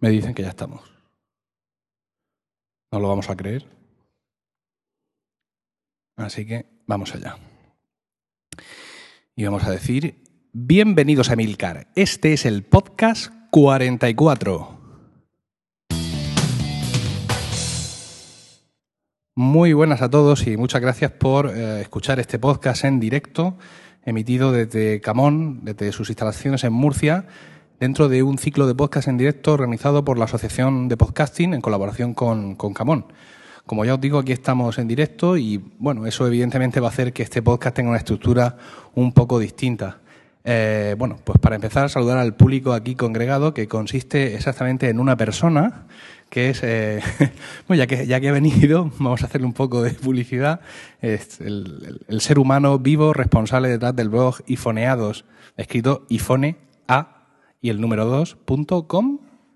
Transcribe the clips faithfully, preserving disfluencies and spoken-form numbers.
Me dicen que ya estamos. No lo vamos a creer. Así que vamos allá. Y vamos a decir, bienvenidos a Emilcar. Este es el podcast cuarenta y cuatro. Muy buenas a todos y muchas gracias por eh, escuchar este podcast en directo, emitido desde Camón, desde sus instalaciones en Murcia, dentro de un ciclo de podcast en directo organizado por la Asociación de Podcasting en colaboración con, con Camón. Como ya os digo, aquí estamos en directo y, bueno, eso evidentemente va a hacer que este podcast tenga una estructura un poco distinta. Eh, bueno, pues para empezar, saludar al público aquí congregado, que consiste exactamente en una persona, que es, eh, bueno, ya que, ya que ha venido, vamos a hacerle un poco de publicidad, es el, el, el ser humano vivo responsable detrás del blog Ifoneados, escrito ifone a y el número dos punto com.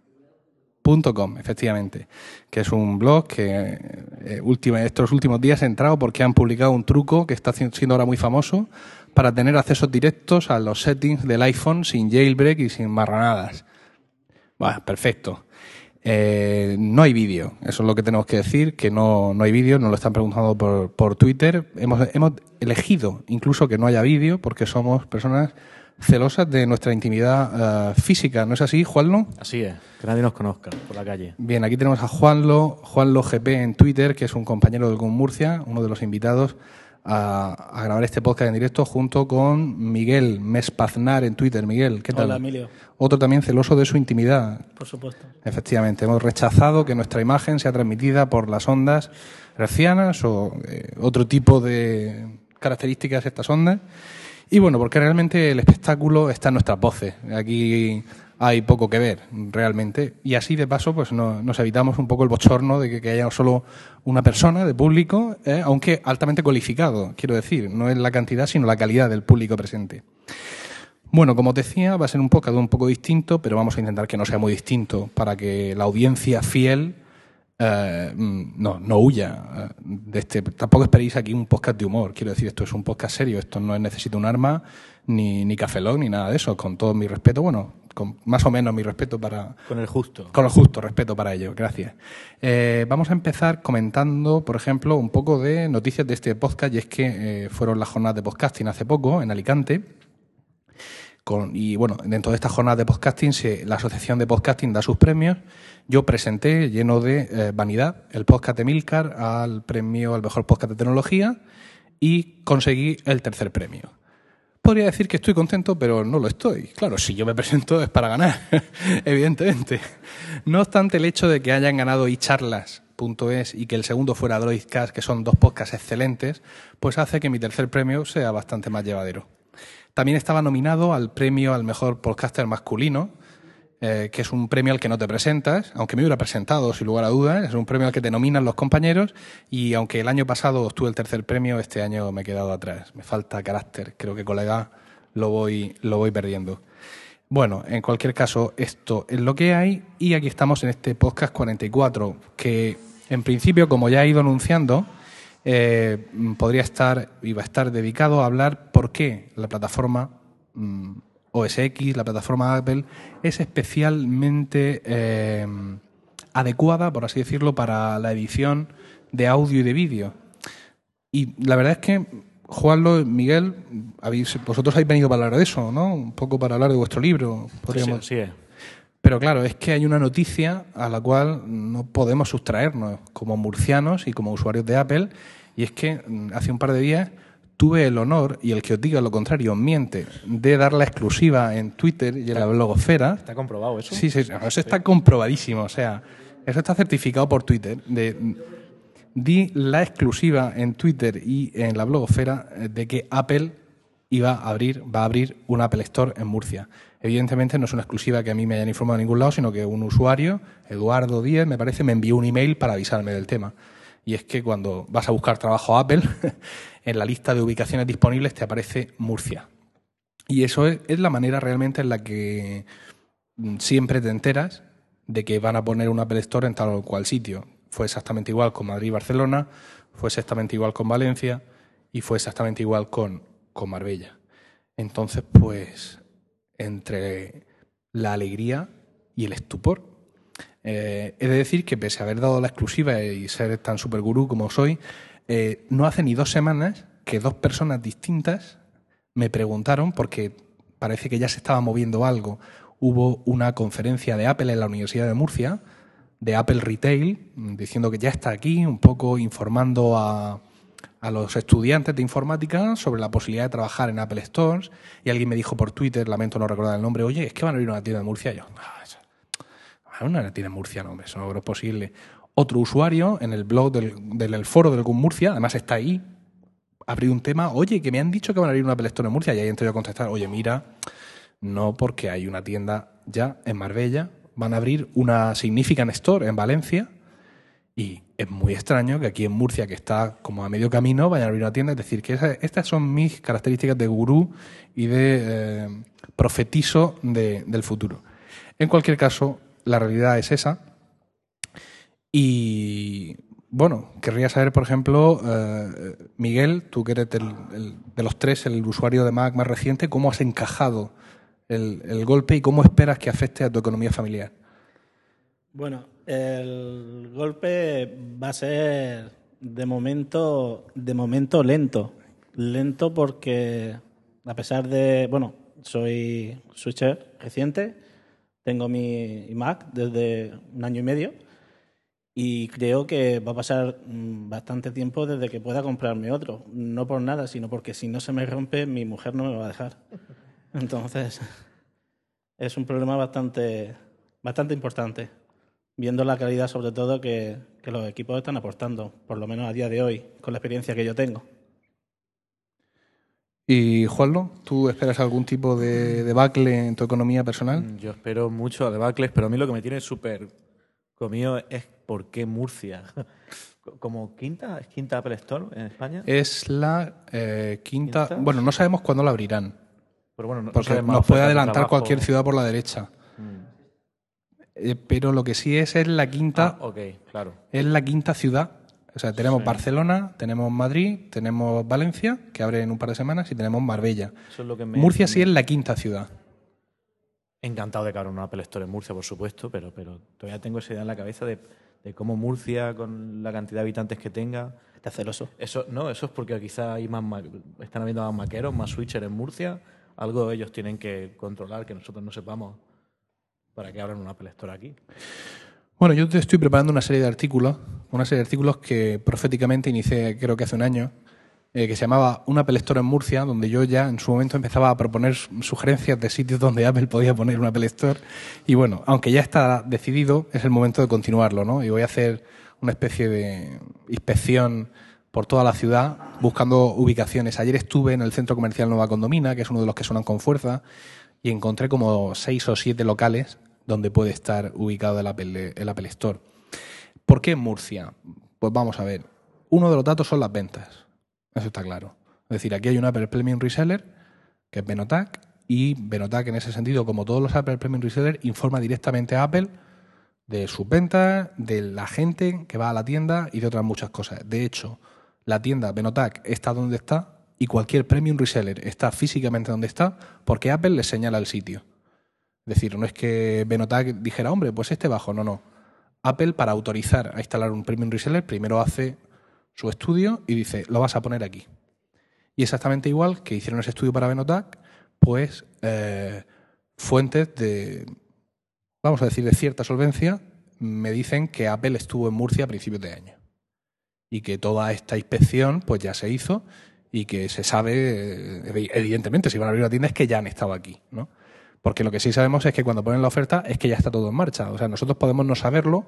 .com, efectivamente, que es un blog que eh, última, estos últimos días he entrado porque han publicado un truco que está siendo ahora muy famoso para tener accesos directos a los settings del iPhone sin jailbreak y sin marranadas. Bueno, perfecto. Eh, no hay vídeo, eso es lo que tenemos que decir, que no, no hay vídeo, nos lo están preguntando por, por Twitter. Hemos, hemos elegido incluso que no haya vídeo porque somos personas celosas de nuestra intimidad uh, física, ¿no es así, Juanlo? Así es, que nadie nos conozca por la calle. Bien, aquí tenemos a Juanlo, Juanlo G P en Twitter, que es un compañero del G U M Murcia, uno de los invitados a, a grabar este podcast en directo, junto con Miguel Mespaznar en Twitter. Miguel, ¿qué tal? Hola, Emilio. Otro también celoso de su intimidad. Por supuesto. Efectivamente, hemos rechazado que nuestra imagen sea transmitida por las ondas hercianas o eh, otro tipo de características de estas ondas. Y bueno, porque realmente el espectáculo está en nuestras voces. Aquí hay poco que ver, realmente. Y así, de paso, pues no, nos evitamos un poco el bochorno de que, que haya solo una persona de público, eh, aunque altamente cualificado, quiero decir. No es la cantidad, sino la calidad del público presente. Bueno, como os decía, va a ser un podcast un poco distinto, pero vamos a intentar que no sea muy distinto para que la audiencia fiel Uh, no, no huya de este. Tampoco esperéis aquí un podcast de humor. Quiero decir, esto es un podcast serio. Esto no es necesito un arma, ni, ni cafelón, ni nada de eso. Con todo mi respeto, bueno, con más o menos mi respeto para... Con el justo. Con el justo respeto para ello. Gracias. Eh, vamos a empezar comentando, por ejemplo, un poco de noticias de este podcast, y es que eh, fueron las jornadas de podcasting hace poco en Alicante. Con, y bueno, dentro de estas jornadas de podcasting, se, la Asociación de Podcasting da sus premios. Yo presenté, lleno de eh, vanidad, el podcast de Emilcar al premio al mejor podcast de tecnología y conseguí el tercer premio. Podría decir que estoy contento, pero no lo estoy. Claro, si yo me presento es para ganar, evidentemente. No obstante, el hecho de que hayan ganado iCharlas punto es y que el segundo fuera Droidcast, que son dos podcasts excelentes, pues hace que mi tercer premio sea bastante más llevadero. También estaba nominado al premio al mejor podcaster masculino, eh, que es un premio al que no te presentas, aunque me hubiera presentado sin lugar a dudas. Es un premio al que te nominan los compañeros y aunque el año pasado obtuve el tercer premio, este año me he quedado atrás. Me falta carácter, creo que con la edad lo voy, lo voy perdiendo. Bueno, en cualquier caso, esto es lo que hay y aquí estamos en este podcast cuarenta y cuatro, que en principio, como ya he ido anunciando, Eh, podría estar, iba a estar dedicado a hablar por qué la plataforma mm, O S X, la plataforma Apple, es especialmente eh, adecuada, por así decirlo, para la edición de audio y de vídeo. Y la verdad es que, Juanlo, Miguel, habéis, vosotros habéis venido para hablar de eso, ¿no? Un poco para hablar de vuestro libro. Podríamos... Sí, sí, sí. Pero claro, es que hay una noticia a la cual no podemos sustraernos como murcianos y como usuarios de Apple, y es que hace un par de días tuve el honor, y el que os diga lo contrario os miente, de dar la exclusiva en Twitter y en la blogosfera. ¿Está comprobado eso? Sí, sí, eso está comprobadísimo. O sea, eso está certificado por Twitter. De, di la exclusiva en Twitter y en la blogosfera de que Apple iba a abrir, va a abrir un Apple Store en Murcia. Evidentemente no es una exclusiva que a mí me hayan informado de ningún lado, sino que un usuario, Eduardo Díez, me parece, me envió un email para avisarme del tema. Y es que cuando vas a buscar trabajo a Apple, en la lista de ubicaciones disponibles te aparece Murcia. Y eso es, es la manera realmente en la que siempre te enteras de que van a poner un Apple Store en tal o cual sitio. Fue exactamente igual con Madrid y Barcelona, fue exactamente igual con Valencia y fue exactamente igual con, con Marbella. Entonces, pues, entre la alegría y el estupor, Eh, he de decir que pese a haber dado la exclusiva y ser tan super gurú como soy, eh, no hace ni dos semanas que dos personas distintas me preguntaron, porque parece que ya se estaba moviendo algo. Hubo una conferencia de Apple en la Universidad de Murcia, de Apple Retail, diciendo que ya está aquí, un poco informando a, a los estudiantes de informática sobre la posibilidad de trabajar en Apple Stores, y alguien me dijo por Twitter, lamento no recordar el nombre, oye, es que van a abrir una tienda en Murcia. Y yo, ah, eso, una tienda en Murcia, no, hombre, eso no es posible. Otro usuario en el blog del, del foro del Gun Murcia, además está ahí, abrió un tema, oye, que me han dicho que van a abrir una Apple Store en Murcia, y ahí entro yo a contestar, oye, mira, no, porque hay una tienda ya en Marbella, van a abrir una Significant Store en Valencia, y es muy extraño que aquí en Murcia, que está como a medio camino, vayan a abrir una tienda. Es decir, que esa, estas son mis características de gurú y de eh, profetizo de, del futuro. En cualquier caso, la realidad es esa. Y bueno, querría saber, por ejemplo, eh, Miguel, tú que eres del, el, de los tres el usuario de Mac más reciente, ¿cómo has encajado el, el golpe y cómo esperas que afecte a tu economía familiar? Bueno, el golpe va a ser de momento, de momento lento. Lento porque, a pesar de, bueno, soy switcher reciente, tengo mi Mac desde un año y medio y creo que va a pasar bastante tiempo desde que pueda comprarme otro. No por nada, sino porque si no se me rompe, mi mujer no me va a dejar. Entonces, es un problema bastante, bastante importante, viendo la calidad sobre todo que, que los equipos están aportando, por lo menos a día de hoy, con la experiencia que yo tengo. ¿Y Juanlo, tú esperas algún tipo de debacle en tu economía personal? Yo espero mucho a debacles, pero a mí lo que me tiene súper comido es por qué Murcia. ¿Como quinta? ¿Es quinta Apple Store en España? Es la eh, quinta, ¿Quinta? Bueno, no sabemos cuándo la abrirán, Pero bueno, no, porque no nos puede adelantar trabajo. cualquier ciudad por la derecha. Mm. Eh, pero lo que sí es es la quinta, Ah, ok, claro. es la quinta ciudad. O sea, tenemos Sí. Barcelona, tenemos Madrid, tenemos Valencia, que abre en un par de semanas, y tenemos Marbella. Eso es lo que me, Murcia sí me- es la quinta ciudad. Encantado de que abra una Apple Store en Murcia, por supuesto, pero, pero todavía tengo esa idea en la cabeza de, de cómo Murcia, con la cantidad de habitantes que tenga... Está celoso. Eso, no, eso es porque quizá hay más ma- están habiendo más maqueros, más switchers en Murcia. Algo ellos tienen que controlar que nosotros no sepamos para que abran una Apple Store aquí. Bueno, yo te estoy preparando una serie de artículos, una serie de artículos que proféticamente inicié creo que hace un año, eh, que se llamaba Una Apple Store en Murcia, donde yo ya en su momento empezaba a proponer sugerencias de sitios donde Apple podía poner una Apple Store. Y bueno, aunque ya está decidido, es el momento de continuarlo, ¿no? Y voy a hacer una especie de inspección por toda la ciudad buscando ubicaciones. Ayer estuve en el centro comercial Nueva Condomina, que es uno de los que suenan con fuerza, y encontré como seis o siete locales donde puede estar ubicado el Apple, el Apple Store. ¿Por qué en Murcia? Pues vamos a ver. Uno de los datos son las ventas. Eso está claro. Es decir, aquí hay un Apple Premium Reseller, que es Benotac, y Benotac en ese sentido, como todos los Apple Premium Reseller, informa directamente a Apple de sus ventas, de la gente que va a la tienda y de otras muchas cosas. De hecho, la tienda Benotac está donde está y cualquier Premium Reseller está físicamente donde está porque Apple les señala el sitio. Es decir, no es que Benotac dijera, hombre, pues este bajo, no, no. Apple, para autorizar a instalar un Premium Reseller, primero hace su estudio y dice, lo vas a poner aquí. Y exactamente igual que hicieron ese estudio para Benotac, pues eh, fuentes de, vamos a decir, de cierta solvencia, me dicen que Apple estuvo en Murcia a principios de año. Y que toda esta inspección pues ya se hizo y que se sabe, evidentemente, si van a abrir una tienda es que ya han estado aquí, ¿no? Porque lo que sí sabemos es que cuando ponen la oferta es que ya está todo en marcha. O sea, nosotros podemos no saberlo,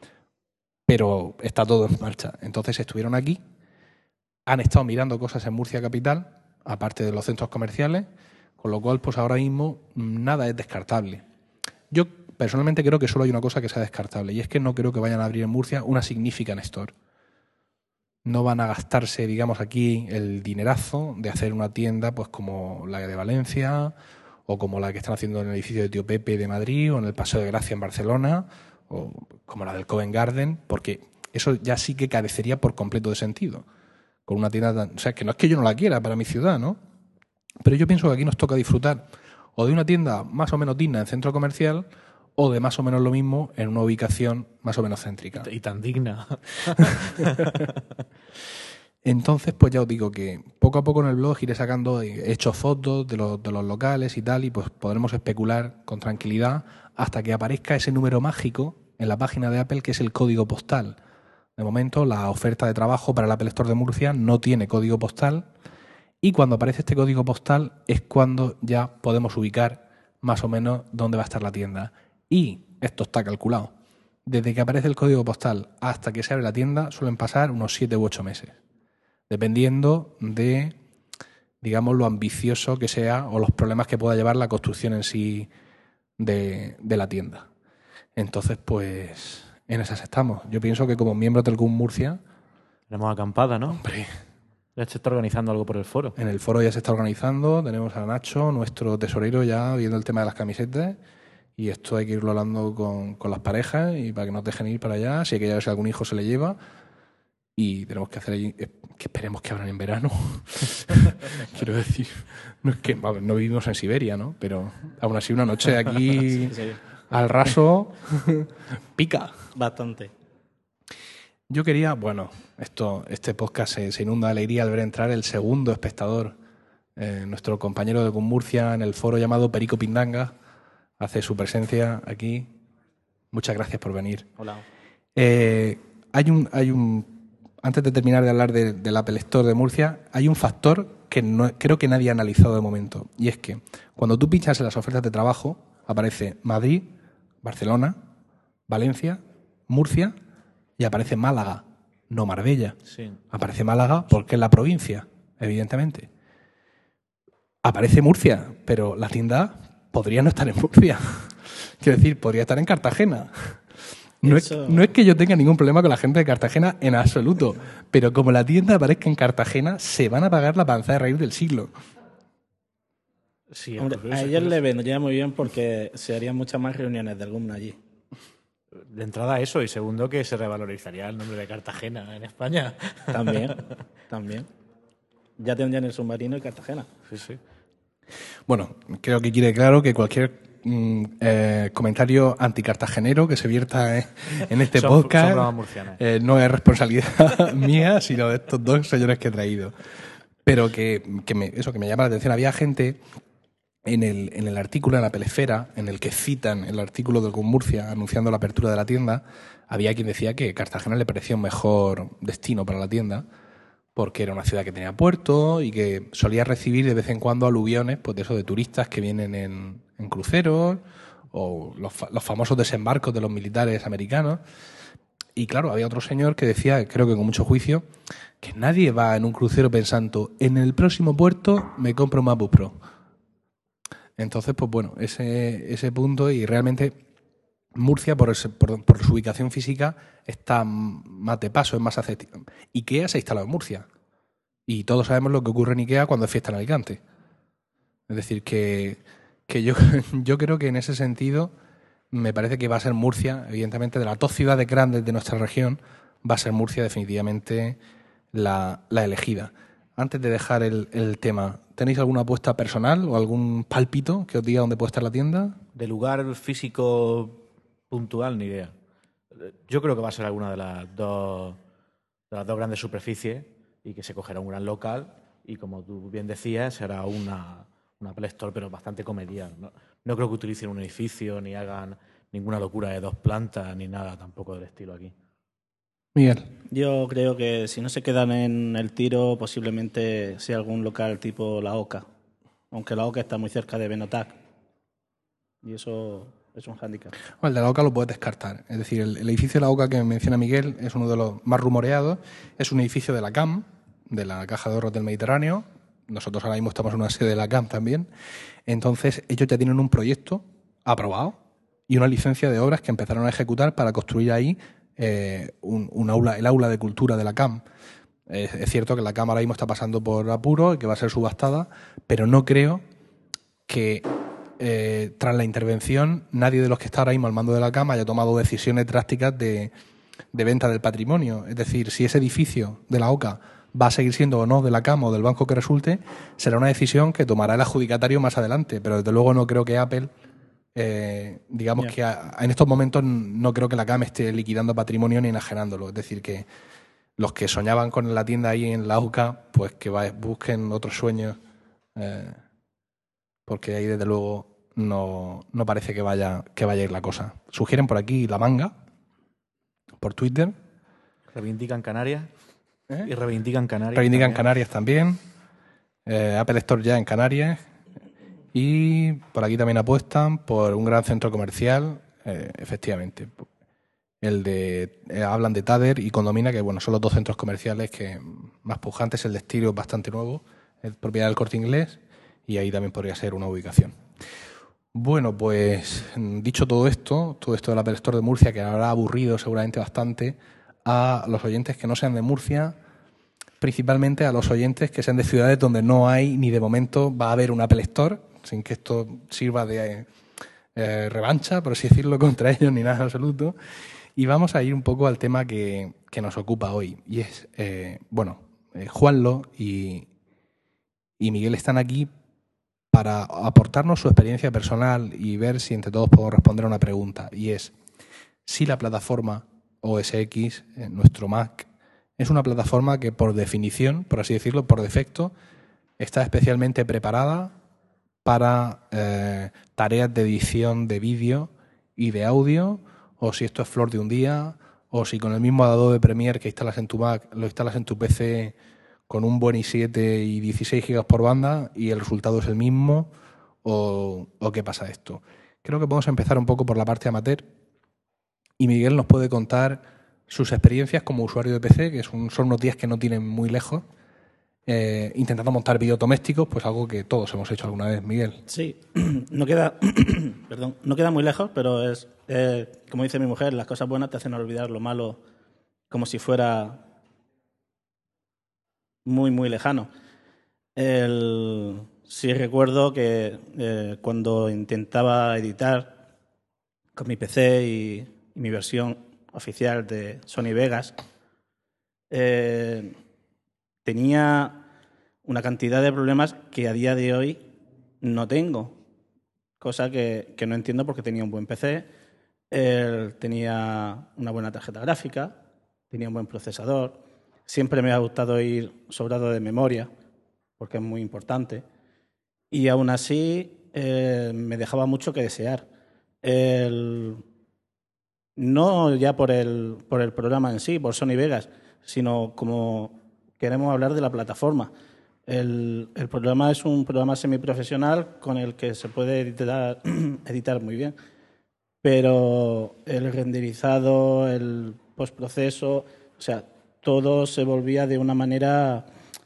pero está todo en marcha. Entonces estuvieron aquí, han estado mirando cosas en Murcia capital, aparte de los centros comerciales, con lo cual pues ahora mismo nada es descartable. Yo personalmente creo que solo hay una cosa que sea descartable, y es que no creo que vayan a abrir en Murcia una Significant Store. No van a gastarse, digamos, aquí el dinerazo de hacer una tienda pues como la de Valencia, o como la que están haciendo en el edificio de Tío Pepe de Madrid, o en el Paseo de Gracia en Barcelona, o como la del Covent Garden, porque eso ya sí que carecería por completo de sentido. Con una tienda tan, o sea, que no es que yo no la quiera para mi ciudad, ¿no? Pero yo pienso que aquí nos toca disfrutar o de una tienda más o menos digna en centro comercial, o de más o menos lo mismo en una ubicación más o menos céntrica. Y tan digna. Entonces, pues ya os digo que poco a poco en el blog iré sacando, he hecho fotos de los, de los locales y tal, y pues podremos especular con tranquilidad hasta que aparezca ese número mágico en la página de Apple, que es el código postal. De momento, la oferta de trabajo para el Apple Store de Murcia no tiene código postal, y cuando aparece este código postal es cuando ya podemos ubicar más o menos dónde va a estar la tienda. Y esto está calculado. Desde que aparece el código postal hasta que se abre la tienda suelen pasar unos siete u ocho meses, dependiendo de, digamos, lo ambicioso que sea o los problemas que pueda llevar la construcción en sí de, de la tienda. Entonces, pues, en esas estamos. Yo pienso que como miembros del C U M Murcia... Tenemos acampada, ¿no? Hombre, ya se está organizando algo por el foro. en el foro ya se está organizando, tenemos a Nacho, nuestro tesorero, ya viendo el tema de las camisetas, y esto hay que irlo hablando con, con las parejas y para que nos dejen ir para allá, si hay que llevarse algún hijo se le lleva, y tenemos que hacer ahí, que esperemos que abran en verano. Quiero decir, no es que a ver, no vivimos en Siberia, ¿no? Pero aún así una noche aquí Sí, sí. al raso pica. Bastante. Yo quería, bueno, esto, este podcast se, se inunda de alegría al ver entrar el segundo espectador, eh, nuestro compañero de C U M Murcia en el foro llamado Perico Pindanga, hace su presencia aquí. Muchas gracias por venir. Hola. Eh, hay un, hay un, antes de terminar de hablar de, del Apple Store de Murcia, hay un factor que no, creo que nadie ha analizado de momento, y es que cuando tú pinchas en las ofertas de trabajo aparece Madrid, Barcelona, Valencia, Murcia, y aparece Málaga, no Marbella. Sí. Aparece Málaga porque es la provincia, evidentemente. Aparece Murcia, pero la tienda podría no estar en Murcia. Quiero decir, podría estar en Cartagena. No es, Eso- no es que yo tenga ningún problema con la gente de Cartagena en absoluto, pero como la tienda aparezca en Cartagena, se van a pagar la panza de reír del siglo. Sí, es Hombre, curioso, a es ellos curioso. le vendría muy bien porque se harían muchas más reuniones del G U M allí. De entrada eso, y segundo que se revalorizaría el nombre de Cartagena en España. También, también. Ya tendrían el submarino y Cartagena. Sí, sí. Bueno, creo que quede claro que cualquier mm, eh, comentario anticartagenero que se vierta en, en este Son- podcast son bromas murcianas. eh, no es responsabilidad mía, sino de estos dos señores que he traído. Pero que, que me, eso que me llama la atención. Había gente en el, en el artículo en la Pelesfera, en el que citan el artículo del C U M Murcia anunciando la apertura de la tienda, había quien decía que Cartagena le parecía un mejor destino para la tienda, porque era una ciudad que tenía puerto y que solía recibir de vez en cuando aluviones, pues de eso, de turistas que vienen en, en cruceros o los, fa- los famosos desembarcos de los militares americanos. Y claro, había otro señor que decía, creo que con mucho juicio, que nadie va en un crucero pensando, en el próximo puerto me compro un MacBook Pro. Entonces, pues bueno, ese, ese punto, y realmente Murcia, por, ese- por, por su ubicación física, está más de paso, es más accesible. IKEA se ha instalado en Murcia. Y todos sabemos lo que ocurre en IKEA cuando es fiesta en Alicante. Es decir, que, que yo, yo creo que en ese sentido me parece que va a ser Murcia, evidentemente, de las dos ciudades grandes de nuestra región, va a ser Murcia definitivamente la, la elegida. Antes de dejar el, el tema, ¿tenéis alguna apuesta personal o algún pálpito que os diga dónde puede estar la tienda? De lugar físico puntual, ni idea. Yo creo que va a ser alguna de las dos, de las dos grandes superficies y que se cogerá un gran local y, como tú bien decías, será una, una Apple Store, pero bastante comedial. No, no creo que utilicen un edificio ni hagan ninguna locura de dos plantas ni nada tampoco del estilo aquí. Miguel. Yo creo que si no se quedan en el tiro, posiblemente sea algún local tipo La Oca. Aunque La Oca está muy cerca de Benotac. Y eso es un hándicap. Bueno, el de la OCA lo puedes descartar. Es decir, el, el edificio de la OCA que menciona Miguel es uno de los más rumoreados. Es un edificio de la C A M, de la Caja de Ahorros del Mediterráneo. Nosotros ahora mismo estamos en una sede de la C A M también. Entonces, ellos ya tienen un proyecto aprobado y una licencia de obras que empezaron a ejecutar para construir ahí eh, un, un aula, el aula de cultura de la C A M. Es, es cierto que la C A M ahora mismo está pasando por apuro y que va a ser subastada, pero no creo que eh, tras la intervención nadie de los que está ahora mismo al mando de la C A M haya tomado decisiones drásticas de, de venta del patrimonio. Es decir, si ese edificio de la OCA va a seguir siendo o no de la C A M o del banco que resulte, será una decisión que tomará el adjudicatario más adelante, pero desde luego no creo que Apple Eh, digamos Ya. que a- en estos momentos no creo que la C A M esté liquidando patrimonio ni enajenándolo. Es decir, que los que soñaban con la tienda ahí en la U C A, pues que va- busquen otros sueños, eh, porque ahí desde luego no, no parece que vaya, que vaya a ir la cosa. Sugieren por aquí La Manga, por Twitter. Reivindican Canarias. ¿Eh? Y reivindican Canarias. Reivindican también. Canarias también. Eh, Apple Store ya en Canarias. Y por aquí también apuestan por un gran centro comercial, eh, efectivamente. El de eh, hablan de Tader y Condomina, que bueno, son los dos centros comerciales que más pujantes. El de Estío es bastante nuevo, es propiedad del Corte Inglés, y ahí también podría ser una ubicación. Bueno, pues dicho todo esto, todo esto del Apple Store de Murcia, que habrá aburrido seguramente bastante a los oyentes que no sean de Murcia, principalmente a los oyentes que sean de ciudades donde no hay ni de momento va a haber un Apple Store, sin que esto sirva de eh, revancha, por así decirlo, contra ellos ni nada en absoluto. Y vamos a ir un poco al tema que, que nos ocupa hoy. Y es, eh, bueno, eh, Juanlo y, y Miguel están aquí para aportarnos su experiencia personal y ver si entre todos podemos responder a una pregunta. Y es, si la plataforma O S X, eh, nuestro Mac, es una plataforma que por definición, por así decirlo, por defecto, está especialmente preparada para eh, tareas de edición de vídeo y de audio, o si esto es flor de un día, o si con el mismo Adobe Premiere que instalas en tu Mac lo instalas en tu P C con un buen i siete y dieciséis gigas por banda y el resultado es el mismo, o, o qué pasa esto. Creo que podemos empezar un poco por la parte amateur y Miguel nos puede contar sus experiencias como usuario de P C, que son, son unos días que no tienen muy lejos, eh, intentando montar vídeos domésticos, pues algo que todos hemos hecho alguna vez, Miguel. Sí, no queda, perdón, no queda muy lejos, pero es, eh, como dice mi mujer, las cosas buenas te hacen olvidar lo malo como si fuera muy, muy lejano. El, sí recuerdo que eh, cuando intentaba editar con mi P C y, y mi versión oficial de Sony Vegas, eh, tenía una cantidad de problemas que a día de hoy no tengo, cosa que, que no entiendo porque tenía un buen P C, él tenía una buena tarjeta gráfica, tenía un buen procesador, siempre me ha gustado ir sobrado de memoria, porque es muy importante, y aún así eh, me dejaba mucho que desear. El, no ya por el, por el programa en sí, por Sony Vegas, sino como queremos hablar de la plataforma. El, el programa es un programa semiprofesional con el que se puede editar, editar muy bien, pero el renderizado, el postproceso, o sea, todo se volvía de una manera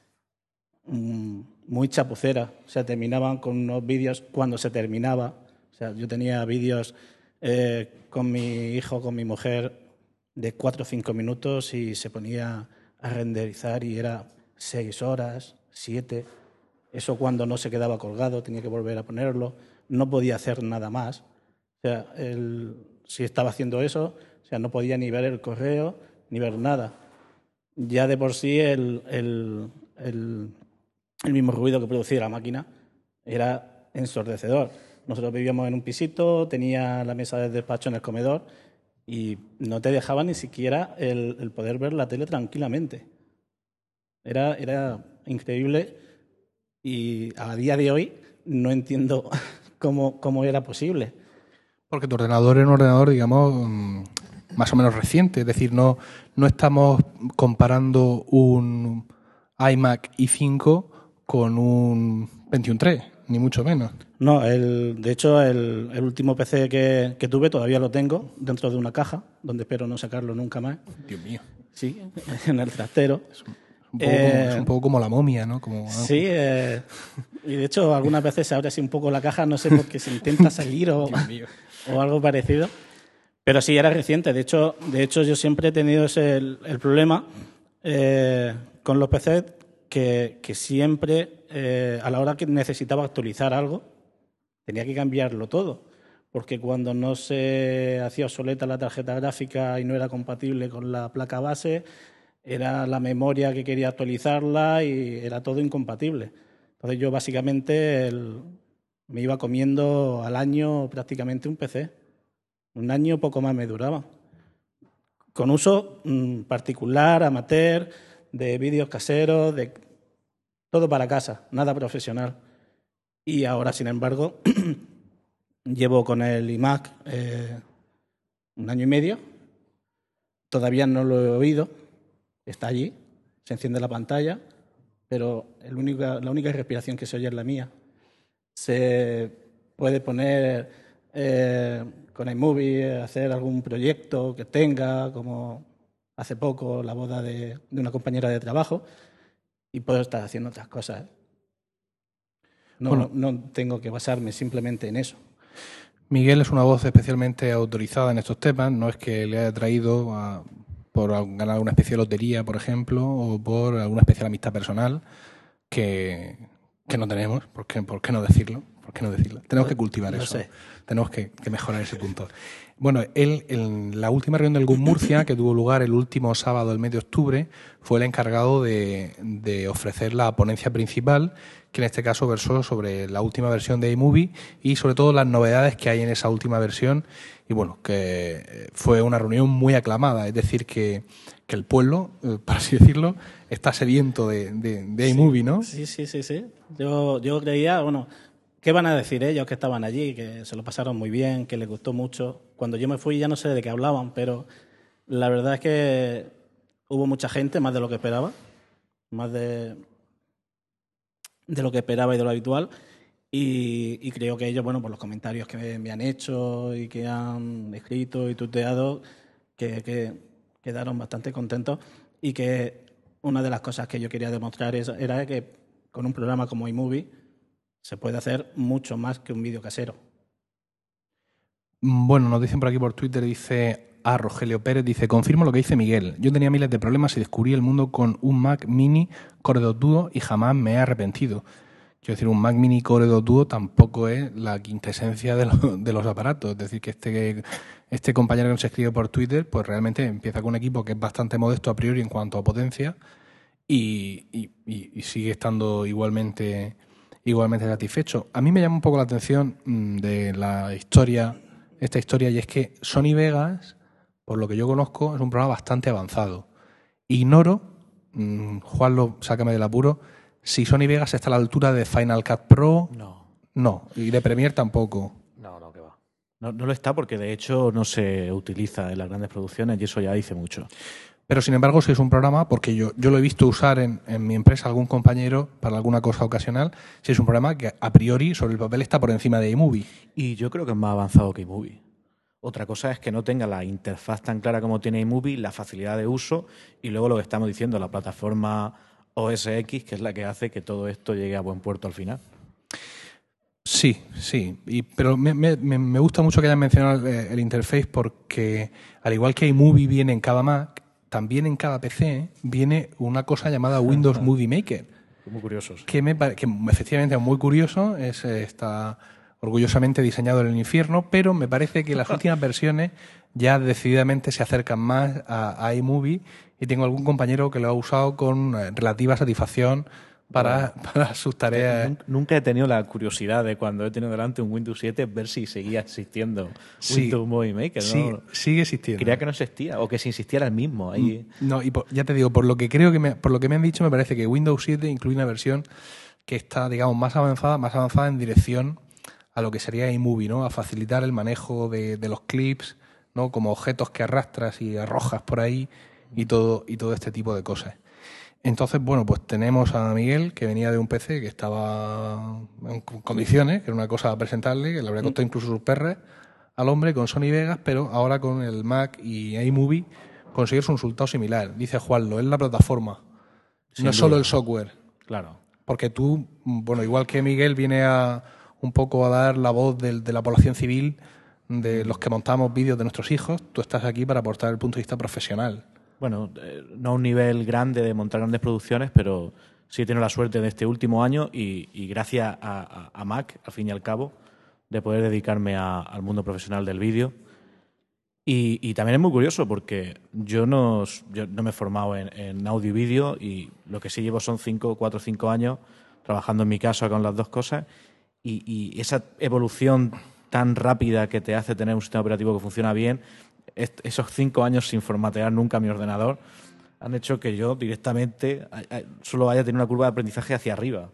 mm, muy chapucera. O sea, terminaban con unos vídeos cuando se terminaba. O sea, yo tenía vídeos eh, con mi hijo, con mi mujer, de cuatro o cinco minutos y se ponía a renderizar y era seis horas, siete. Eso cuando no se quedaba colgado, tenía que volver a ponerlo. No podía hacer nada más. O sea, el, si estaba haciendo eso, o sea, no podía ni ver el correo, ni ver nada. Ya de por sí el, el, el, el mismo ruido que producía la máquina era ensordecedor. Nosotros vivíamos en un pisito, tenía la mesa de despacho en el comedor y no te dejaba ni siquiera el, el poder ver la tele tranquilamente. Era, era increíble y a día de hoy no entiendo cómo, cómo era posible. Porque tu ordenador es un ordenador, digamos, mm, más o menos reciente. Es decir, no, no estamos comparando un iMac i cinco con un Pentium tres, ni mucho menos. No, el, de hecho, el, el último P C que, que tuve todavía lo tengo dentro de una caja, donde espero no sacarlo nunca más. Dios mío. Sí, en el trastero. Es un, un poco, como, Eh, es un poco como la momia, ¿no? Como, Sí, eh, y de hecho algunas veces se abre así un poco la caja, no sé por qué se intenta salir o, Dios mío. o algo parecido. Pero sí, era reciente. De hecho, de hecho yo siempre he tenido ese, el, el problema eh, con los P Cs que, que siempre, eh, a la hora que necesitaba actualizar algo, tenía que cambiarlo todo. Porque cuando no se hacía obsoleta la tarjeta gráfica y no era compatible con la placa base, era la memoria que quería actualizarla y era todo incompatible. Entonces yo básicamente el, me iba comiendo al año prácticamente un P C. Un año poco más me duraba. Con uso mmm, particular, amateur, de vídeos caseros, de todo para casa, nada profesional. Y ahora, sin embargo, llevo con el iMac eh, un año y medio. Todavía no lo he oído. Está allí, se enciende la pantalla, pero el único, la única respiración que se oye es la mía. Se puede poner eh, con iMovie, hacer algún proyecto que tenga, como hace poco la boda de, de una compañera de trabajo, y puedo estar haciendo otras cosas. No, bueno, no tengo que basarme simplemente en eso. Miguel es una voz especialmente autorizada en estos temas, no es que le haya traído a, por ganar alguna especie de lotería, por ejemplo, o por alguna especial amistad personal que, que no tenemos, ¿por qué, ¿por qué no decirlo? ¿Por qué no decirlo? Tenemos que cultivar no eso, sé. tenemos que, que mejorar ese punto. Bueno, él, en la última reunión del G U M Murcia, que tuvo lugar el último sábado del mes de octubre, fue el encargado de, de ofrecer la ponencia principal, que en este caso versó sobre la última versión de iMovie y sobre todo las novedades que hay en esa última versión. Y bueno, que fue una reunión muy aclamada, es decir, que, que el pueblo, por así decirlo, está sediento de, de, de iMovie, ¿no? Sí, sí, sí, sí. Yo, yo creía, bueno, ¿qué van a decir ellos que estaban allí? Que se lo pasaron muy bien, que les gustó mucho. Cuando yo me fui ya no sé de qué hablaban, pero la verdad es que hubo mucha gente, más de lo que esperaba, más de, de lo que esperaba y de lo habitual. Y, y creo que ellos, bueno, por los comentarios que me, me han hecho y que han escrito y tuteado, que, que quedaron bastante contentos y que una de las cosas que yo quería demostrar es, era que con un programa como iMovie se puede hacer mucho más que un vídeo casero. Bueno, nos dicen por aquí por Twitter, dice a Rogelio Pérez, dice, confirmo lo que dice Miguel. Yo tenía miles de problemas y descubrí el mundo con un Mac Mini Core dos Duo y jamás me he arrepentido. Quiero decir, un Mac Mini Core dos Duo tampoco es la quintesencia de, lo, de los aparatos. Es decir, que este, este compañero que nos escribe por Twitter, pues realmente empieza con un equipo que es bastante modesto a priori en cuanto a potencia y, y, y sigue estando igualmente, igualmente satisfecho. A mí me llama un poco la atención mmm, de la historia, esta historia, y es que Sony Vegas, por lo que yo conozco, es un programa bastante avanzado. Ignoro, mmm, Juanlo, sácame del apuro, si Sony Vegas está a la altura de Final Cut Pro. No. No, y de Premiere tampoco. No, no, que va. No, no lo está porque de hecho no se utiliza en las grandes producciones y eso ya dice mucho. Pero sin embargo, si es un programa, porque yo, yo lo he visto usar en, en mi empresa algún compañero para alguna cosa ocasional, si es un programa que a priori sobre el papel está por encima de iMovie. Y yo creo que es más avanzado que iMovie. Otra cosa es que no tenga la interfaz tan clara como tiene iMovie, la facilidad de uso y luego lo que estamos diciendo, la plataforma O S X, que es la que hace que todo esto llegue a buen puerto al final. Sí, sí, y, pero me, me, me gusta mucho que hayan mencionado el, el interface porque al igual que iMovie viene en cada Mac, también en cada P C viene una cosa llamada Windows Movie Maker. Muy curiosos. Sí. Que, me, que efectivamente es muy curioso, es, está orgullosamente diseñado en el infierno, pero me parece que las últimas versiones ya decididamente se acercan más a, a iMovie y tengo algún compañero que lo ha usado con relativa satisfacción para, bueno, para sus tareas. Nunca he tenido la curiosidad de cuando he tenido delante un Windows siete ver si seguía existiendo sí, Windows Movie Maker. ¿no? Sí, sigue existiendo. Creía que no existía o que si existiera el mismo. Ahí... No, y por, ya te digo, por lo que creo que me, por lo que me han dicho, me parece que Windows siete incluye una versión que está, digamos, más avanzada, más avanzada en dirección a lo que sería iMovie, ¿no? A facilitar el manejo de, de los clips, ¿no? Como objetos que arrastras y arrojas por ahí y todo, y todo este tipo de cosas. Entonces, bueno, pues tenemos a Miguel, que venía de un P C que estaba en condiciones, que era una cosa presentable, que le habría costado incluso sus perres al hombre con Sony Vegas, pero ahora con el Mac y iMovie consigues un resultado similar. Dice Juanlo, es la plataforma, Sin no es duda. solo el software. Claro. Porque tú, bueno, igual que Miguel viene a un poco a dar la voz de, de la población civil, de los que montamos vídeos de nuestros hijos, tú estás aquí para aportar el punto de vista profesional. Bueno, eh, no a un nivel grande de montar grandes producciones, pero sí he tenido la suerte de este último año y, y gracias a, a, a Mac, al fin y al cabo, de poder dedicarme a, al mundo profesional del vídeo. Y, y también es muy curioso porque yo no, yo no me he formado en, en audio y vídeo y lo que sí llevo son cinco, cuatro o cinco años trabajando en mi casa con las dos cosas y, y esa evolución tan rápida que te hace tener un sistema operativo que funciona bien, est- esos cinco años sin formatear nunca mi ordenador han hecho que yo directamente a- a- solo haya tenido una curva de aprendizaje hacia arriba.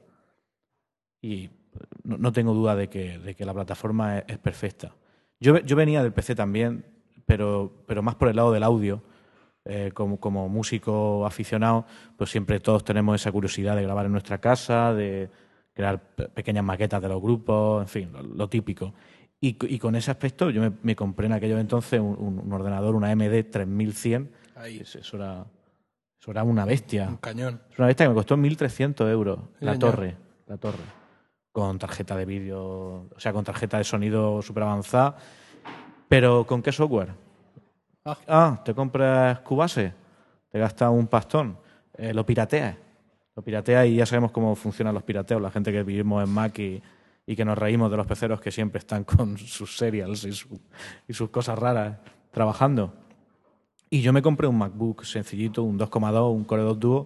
Y no, no tengo duda de que, de que la plataforma es, es perfecta. Yo, ve- yo venía del P C también, pero, pero más por el lado del audio. Eh, como, como músico aficionado, pues siempre todos tenemos esa curiosidad de grabar en nuestra casa, de crear pe- pequeñas maquetas de los grupos, en fin, lo, lo típico. Y, c- y con ese aspecto yo me, me compré en aquellos entonces un, un- un ordenador, una A M D tres mil cien. Ahí. Eso, eso era, eso era una bestia. Un cañón. Es una bestia que me costó mil trescientos euros. Sí, la señor. torre, la torre. Con tarjeta de vídeo, o sea, con tarjeta de sonido súper avanzada. Pero ¿con qué software? Ah. Ah, te compras Cubase, te gastas un pastón, eh, lo pirateas. Lo pirateas y ya sabemos cómo funcionan los pirateos. La gente que vivimos en Mac y, y que nos reímos de los peceros que siempre están con sus serials y, su- y sus cosas raras trabajando. Y yo me compré un MacBook sencillito, un dos coma dos, un Core dos Duo,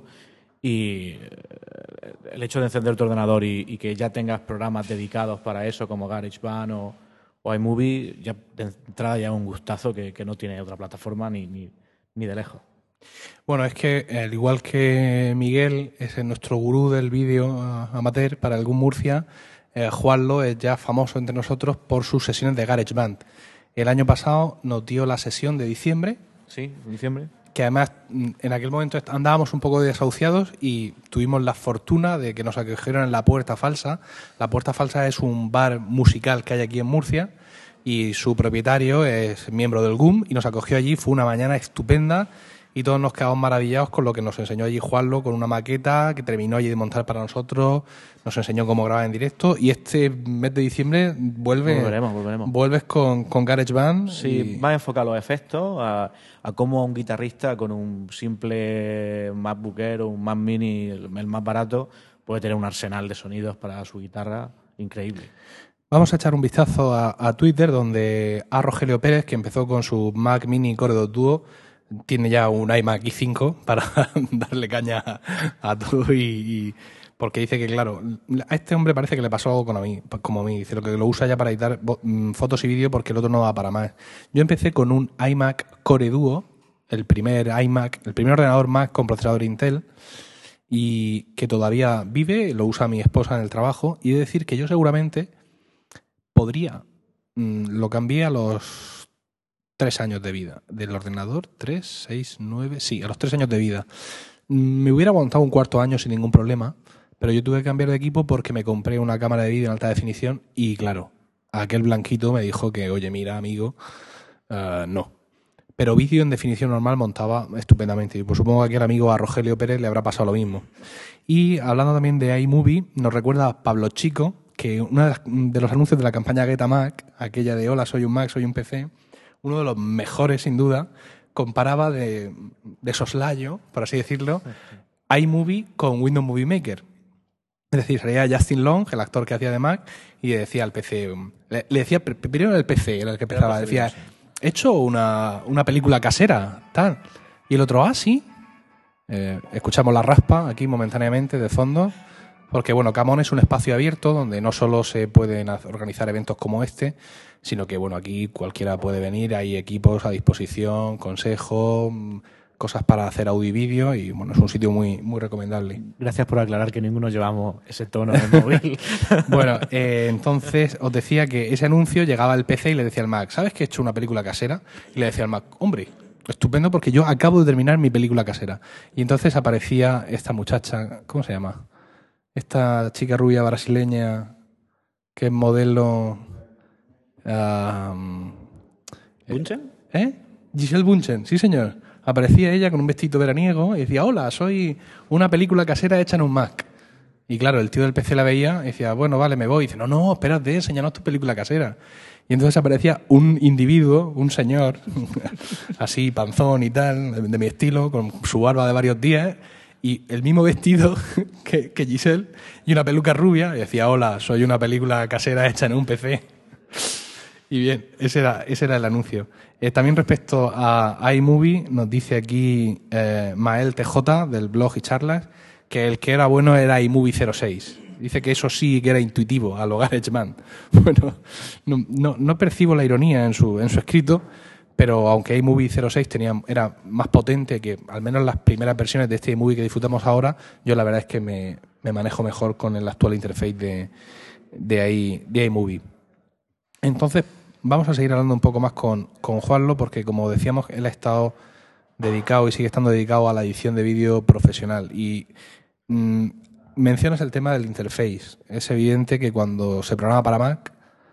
y eh, el hecho de encender tu ordenador y, y que ya tengas programas dedicados para eso, como GarageBand o, o iMovie, ya de entrada ya es un gustazo que, que no tiene otra plataforma ni, ni, ni de lejos. Bueno, es que al igual que Miguel es nuestro gurú del vídeo uh, amateur para algún Murcia, eh, Juanlo es ya famoso entre nosotros por sus sesiones de GarageBand. El año pasado nos dio la sesión de diciembre, Sí, en diciembre. que además mm, en aquel momento est- andábamos un poco desahuciados y tuvimos la fortuna de que nos acogieron en La Puerta Falsa. La Puerta Falsa es un bar musical que hay aquí en Murcia y su propietario es miembro del G U M y nos acogió allí. Fue una mañana estupenda y todos nos quedamos maravillados con lo que nos enseñó allí Juanlo, con una maqueta que terminó allí de montar para nosotros, nos enseñó cómo grabar en directo y este mes de diciembre vuelve, Volveremos, volveremos. vuelves con, con GarageBand. Sí, y- más enfocado a los efectos, a, a cómo un guitarrista con un simple MacBook Air o un Mac Mini, el, el más barato, puede tener un arsenal de sonidos para su guitarra increíble. Vamos a echar un vistazo a, a Twitter, donde a Rogelio Pérez, que empezó con su Mac Mini Core dos Duo, tiene ya un iMac i cinco para darle caña a, a todo y, y- porque dice que, claro, a este hombre parece que le pasó algo con a mí, como a mí. Dice lo que lo usa ya para editar bo- mm, fotos y vídeos porque el otro no va para más. Yo empecé con un iMac Core Duo, el primer iMac, el primer ordenador Mac con procesador Intel, y que todavía vive, lo usa mi esposa en el trabajo, y he de decir que yo seguramente podría, mm, lo cambié a los tres años de vida del ordenador, tres, seis, nueve, sí, a los tres años de vida. Mm, Me hubiera aguantado un cuarto año sin ningún problema, pero yo tuve que cambiar de equipo porque me compré una cámara de vídeo en alta definición y claro, aquel blanquito me dijo que, oye, mira, amigo, eh, no. Pero vídeo en definición normal montaba estupendamente. Y pues supongo que aquí al amigo a Rogelio Pérez le habrá pasado lo mismo. Y hablando también de iMovie, nos recuerda a Pablo Chico que uno de, las- de los anuncios de la campaña Get a Mac, aquella de hola, soy un Mac, soy un P C, uno de los mejores sin duda, comparaba de, de soslayo, por así decirlo, iMovie con Windows Movie Maker. Es decir, salía Justin Long, el actor que hacía de Mac, y le decía al P C, le, le decía, pr- primero era el P C, era el que empezaba, decía, he hecho una, una película casera, tal. Y el otro, ah, sí. Eh, escuchamos la raspa aquí momentáneamente de fondo, porque bueno, Camón es un espacio abierto donde no solo se pueden haz- organizar eventos como este, sino que bueno, aquí cualquiera puede venir, hay equipos a disposición, consejo, mm, cosas para hacer audio y vídeo, y bueno, es un sitio muy, muy recomendable. Gracias por aclarar que ninguno llevamos ese tono en el móvil. Bueno, eh, entonces os decía que ese anuncio llegaba al P C y le decía al Mac, ¿sabes que he hecho una película casera? Y le decía al Mac, hombre, estupendo porque yo acabo de terminar mi película casera. Y entonces aparecía esta muchacha, ¿cómo se llama? Esta chica rubia brasileña que es modelo... ah, ¿Bunchen? ¿Eh? Giselle Bunchen, sí señor. Aparecía ella con un vestido veraniego y decía, hola, soy una película casera hecha en un Mac. Y claro, el tío del P C la veía y decía, bueno, vale, me voy. Y dice, no, no, espérate, enséñanos tu película casera. Y entonces aparecía un individuo, un señor, así panzón y tal, de, de mi estilo, con su barba de varios días, y el mismo vestido que, que Giselle, y una peluca rubia, y decía, hola, soy una película casera hecha en un P C. Y bien, ese era, ese era el anuncio. Eh, también respecto a iMovie, nos dice aquí eh, Mael T J del blog y charlas que el que era bueno era iMovie cero seis. Dice que eso sí que era intuitivo, a lo GarageBand. Bueno, no, no, no percibo la ironía en su, en su escrito, pero aunque iMovie cero seis tenía, era más potente que al menos las primeras versiones de este iMovie que disfrutamos ahora, yo la verdad es que me, me manejo mejor con el actual interface de, de, i, de iMovie. Entonces, vamos a seguir hablando un poco más con, con Juanlo, porque como decíamos, él ha estado dedicado y sigue estando dedicado a la edición de vídeo profesional. Y mmm, mencionas el tema del interface. Es evidente que cuando se programa para Mac,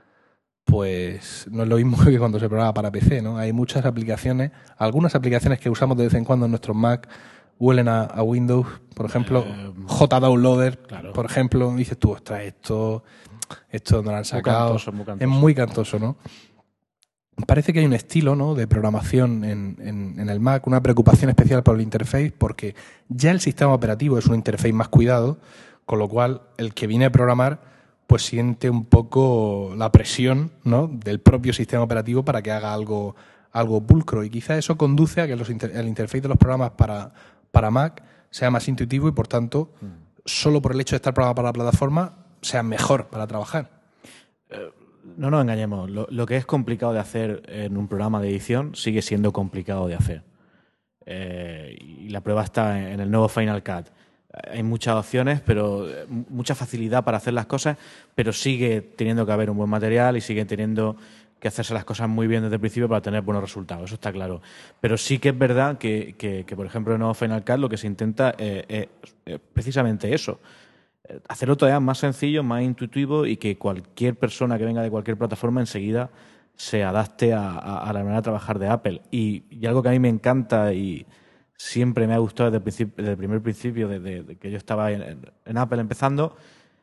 pues no es lo mismo que cuando se programa para P C, ¿no? Hay muchas aplicaciones, algunas aplicaciones que usamos de vez en cuando en nuestros Mac huelen a, a Windows, por ejemplo, eh, JDownloader, claro. Por ejemplo, dices tú, ostras, esto, esto no lo han sacado. Muy cantoso, muy cantoso. Es muy cantoso, ¿no? Parece que hay un estilo, ¿no?, de programación en, en, en el Mac, una preocupación especial por el interface, porque ya el sistema operativo es un interface más cuidado, con lo cual el que viene a programar pues siente un poco la presión, ¿no?, del propio sistema operativo para que haga algo, algo pulcro. Y quizá eso conduce a que los inter el interface de los programas para, para Mac sea más intuitivo y, por tanto, mm. solo por el hecho de estar programado para la plataforma, sea mejor para trabajar. Eh, no nos engañemos. Lo, lo que es complicado de hacer en un programa de edición sigue siendo complicado de hacer. Eh, y la prueba está en el nuevo Final Cut. Hay muchas opciones, pero mucha facilidad para hacer las cosas, pero sigue teniendo que haber un buen material y sigue teniendo que hacerse las cosas muy bien desde el principio para tener buenos resultados, eso está claro. Pero sí que es verdad que, que, que por ejemplo, en el nuevo Final Cut lo que se intenta eh, es eh, precisamente eso, hacerlo todavía más sencillo, más intuitivo y que cualquier persona que venga de cualquier plataforma enseguida se adapte a, a, a la manera de trabajar de Apple. Y, y algo que a mí me encanta y siempre me ha gustado desde el, principio, desde el primer principio, desde de que yo estaba en, en Apple empezando,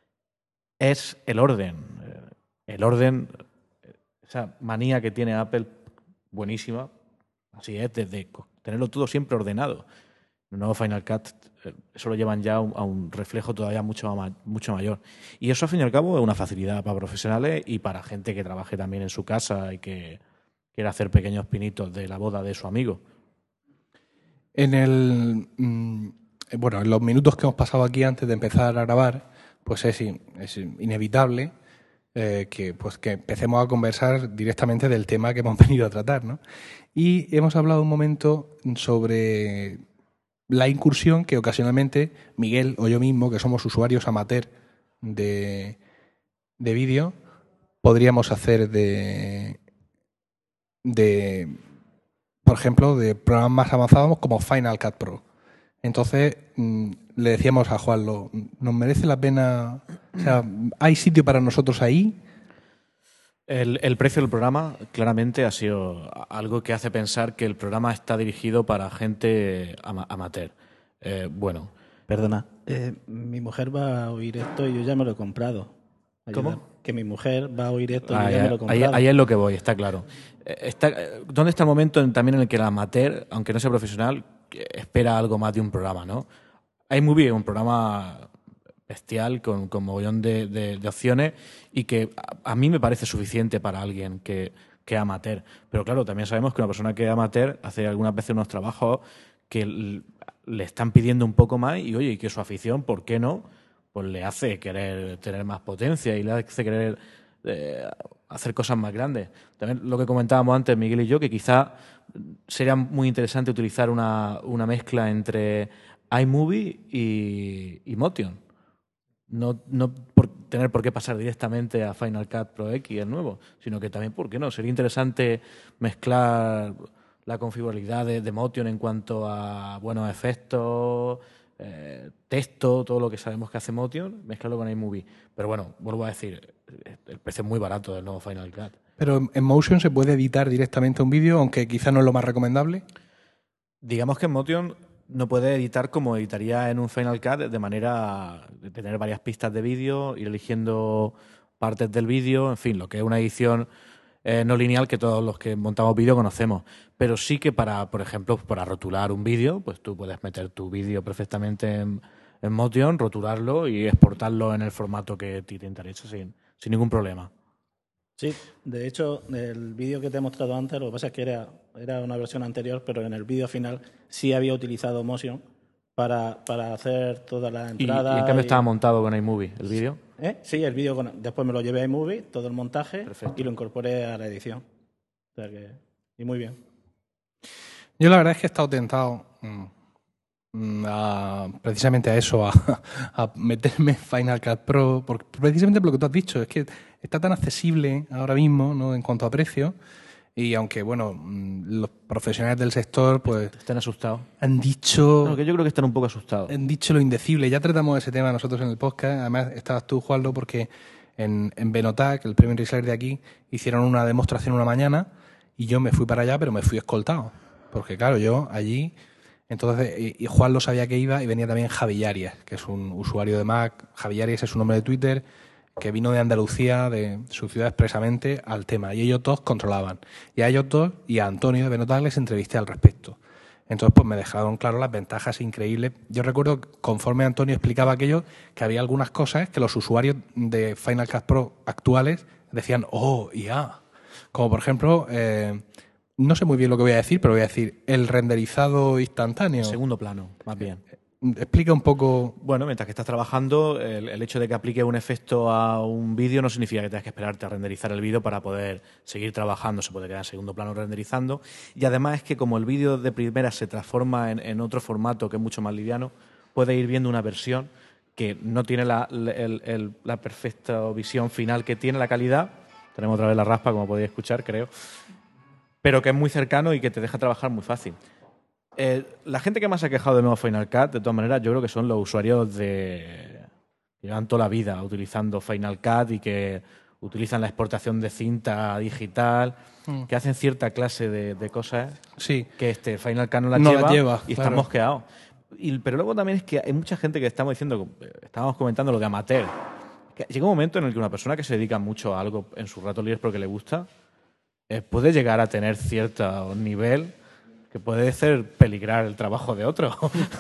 es el orden. El orden, esa manía que tiene Apple, buenísima, así es, desde tenerlo todo siempre ordenado. El nuevo Final Cut, eso lo llevan ya a un, a un reflejo todavía mucho, mucho mayor. Y eso, al fin y al cabo, es una facilidad para profesionales y para gente que trabaje también en su casa y que quiera hacer pequeños pinitos de la boda de su amigo. En el mmm, bueno, en los minutos que hemos pasado aquí antes de empezar a grabar, pues es, es inevitable eh, que, pues que empecemos a conversar directamente del tema que hemos venido a tratar, ¿no? Y hemos hablado un momento sobre la incursión que ocasionalmente Miguel o yo mismo, que somos usuarios amateur de, de vídeo, podríamos hacer de, de por ejemplo, de programas más avanzados como Final Cut Pro. Entonces, mmm, le decíamos a Juanlo, ¿nos merece la pena? O sea, ¿hay sitio para nosotros ahí? El, el precio del programa claramente ha sido algo que hace pensar que el programa está dirigido para gente ama amateur. Eh, bueno. Perdona, eh, mi mujer va a oír esto y yo ya me lo he comprado. Ayuda. ¿Cómo? Que mi mujer va a oír esto y ah, yo ya, ya me lo he comprado. Ahí, ahí es lo que voy, está claro. Está, ¿Dónde está el momento en, también en el que el amateur, aunque no sea profesional, espera algo más de un programa, ¿no? iMovie es un programa bestial con, con mogollón de, de, de opciones y que a, a mí me parece suficiente para alguien que, que es amateur. Pero claro, también sabemos que una persona que es amateur hace algunas veces unos trabajos que le están pidiendo un poco más y, oye, y que su afición, ¿por qué no?, pues le hace querer tener más potencia y le hace querer eh, hacer cosas más grandes. También lo que comentábamos antes, Miguel y yo, que quizá sería muy interesante utilizar una, una mezcla entre iMovie y, y Motion. No, no por tener por qué pasar directamente a Final Cut Pro X, el nuevo, sino que también, ¿por qué no? Sería interesante mezclar la configurabilidad de, de Motion en cuanto a buenos efectos, eh, texto, todo lo que sabemos que hace Motion, mezclarlo con iMovie. Pero bueno, vuelvo a decir, el precio es muy barato del nuevo Final Cut. Pero en Motion se puede editar directamente un vídeo, aunque quizá no es lo más recomendable. Digamos que en Motion no puede editar como editaría en un Final Cut, de manera de tener varias pistas de vídeo, ir eligiendo partes del vídeo, en fin, lo que es una edición eh, no lineal que todos los que montamos vídeo conocemos. Pero sí que para, por ejemplo, para rotular un vídeo, pues tú puedes meter tu vídeo perfectamente en, en Motion, rotularlo y exportarlo en el formato que a ti te interesa sin, sin ningún problema. Sí, de hecho, el vídeo que te he mostrado antes, lo que pasa es que era, era una versión anterior, pero en el vídeo final sí había utilizado Motion para, para hacer toda la Y, y entrada. en cambio y- estaba montado con iMovie el vídeo. ¿Eh? Sí, el vídeo, con- después me lo llevé a iMovie, todo el montaje, Perfecto. y lo incorporé a la edición. O sea que, y muy bien. Yo la verdad es que he estado tentado mm, mm, a- precisamente a eso, a, a meterme en Final Cut Pro, porque, precisamente por lo que tú has dicho, es que está tan accesible ahora mismo, ¿no?, en cuanto a precio, y aunque, bueno, mm, los profesionales del sector pues Están asustados. han dicho... No, que yo creo que están un poco asustados. Han dicho lo indecible. Ya tratamos ese tema nosotros en el podcast. Además, estabas tú, Juanlo, porque en, en Benotac, el premio Reseller de aquí, hicieron una demostración una mañana y yo me fui para allá, pero me fui escoltado. Porque, claro, yo allí... Entonces, y, y Juanlo sabía que iba y venía también Javi Arias, que es un usuario de Mac. Javi Arias es un nombre de Twitter que vino de Andalucía, de su ciudad expresamente, al tema. Y ellos dos controlaban. Y a ellos dos y a Antonio de Benotac les entrevisté al respecto. Entonces, pues me dejaron claro las ventajas increíbles. Yo recuerdo, conforme Antonio explicaba aquello, que había algunas cosas que los usuarios de Final Cut Pro actuales decían, oh, ya. Como por ejemplo, eh, no sé muy bien lo que voy a decir, pero voy a decir el renderizado instantáneo. Segundo plano, más bien. Explica un poco. Bueno, mientras que estás trabajando, el, el hecho de que aplique un efecto a un vídeo no significa que tengas que esperarte a renderizar el vídeo para poder seguir trabajando. Se puede quedar en segundo plano renderizando. Y además es que como el vídeo de primera se transforma en, en otro formato que es mucho más liviano, puedes ir viendo una versión que no tiene la, el- el- la perfecta visión final que tiene la calidad. Tenemos otra vez la raspa, como podéis escuchar, creo. Pero que es muy cercano y que te deja trabajar muy fácil. Eh, la gente que más se ha quejado del nuevo Final Cut, de todas maneras, yo creo que son los usuarios de que llevan toda la vida utilizando Final Cut y que utilizan la exportación de cinta digital, Mm. que hacen cierta clase de, de cosas Sí. que este Final Cut no las No lleva, las lleva, y claro. están mosqueados. Y, pero luego también es que hay mucha gente que estamos diciendo, estábamos comentando lo de amateur. Que llega un momento en el que una persona que se dedica mucho a algo en sus ratos libres porque le gusta, eh, puede llegar a tener cierto nivel que puede hacer peligrar el trabajo de otro.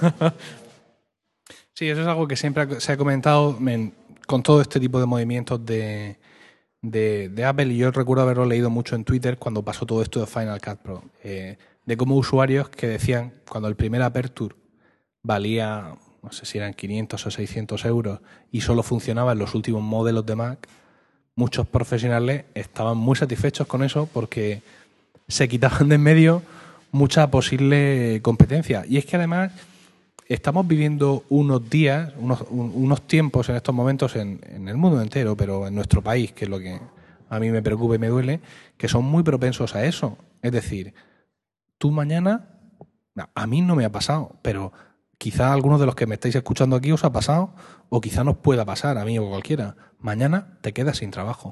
Sí, eso es algo que siempre se ha comentado en- con todo este tipo de movimientos de, de, de Apple, y yo recuerdo haberlo leído mucho en Twitter cuando pasó todo esto de Final Cut Pro, eh, de cómo usuarios que decían, cuando el primer Aperture valía, no sé si eran quinientos o seiscientos euros y solo funcionaba en los últimos modelos de Mac, muchos profesionales estaban muy satisfechos con eso porque se quitaban de en medio mucha posible competencia. Y es que además estamos viviendo unos días, unos, un- unos tiempos en estos momentos en, en el mundo entero, pero en nuestro país, que es lo que a mí me preocupa y me duele, que son muy propensos a eso. Es decir, tú mañana, no, a mí no me ha pasado, pero quizá a algunos de los que me estáis escuchando aquí os ha pasado, o quizá nos pueda pasar, a mí o a cualquiera. Mañana te quedas sin trabajo.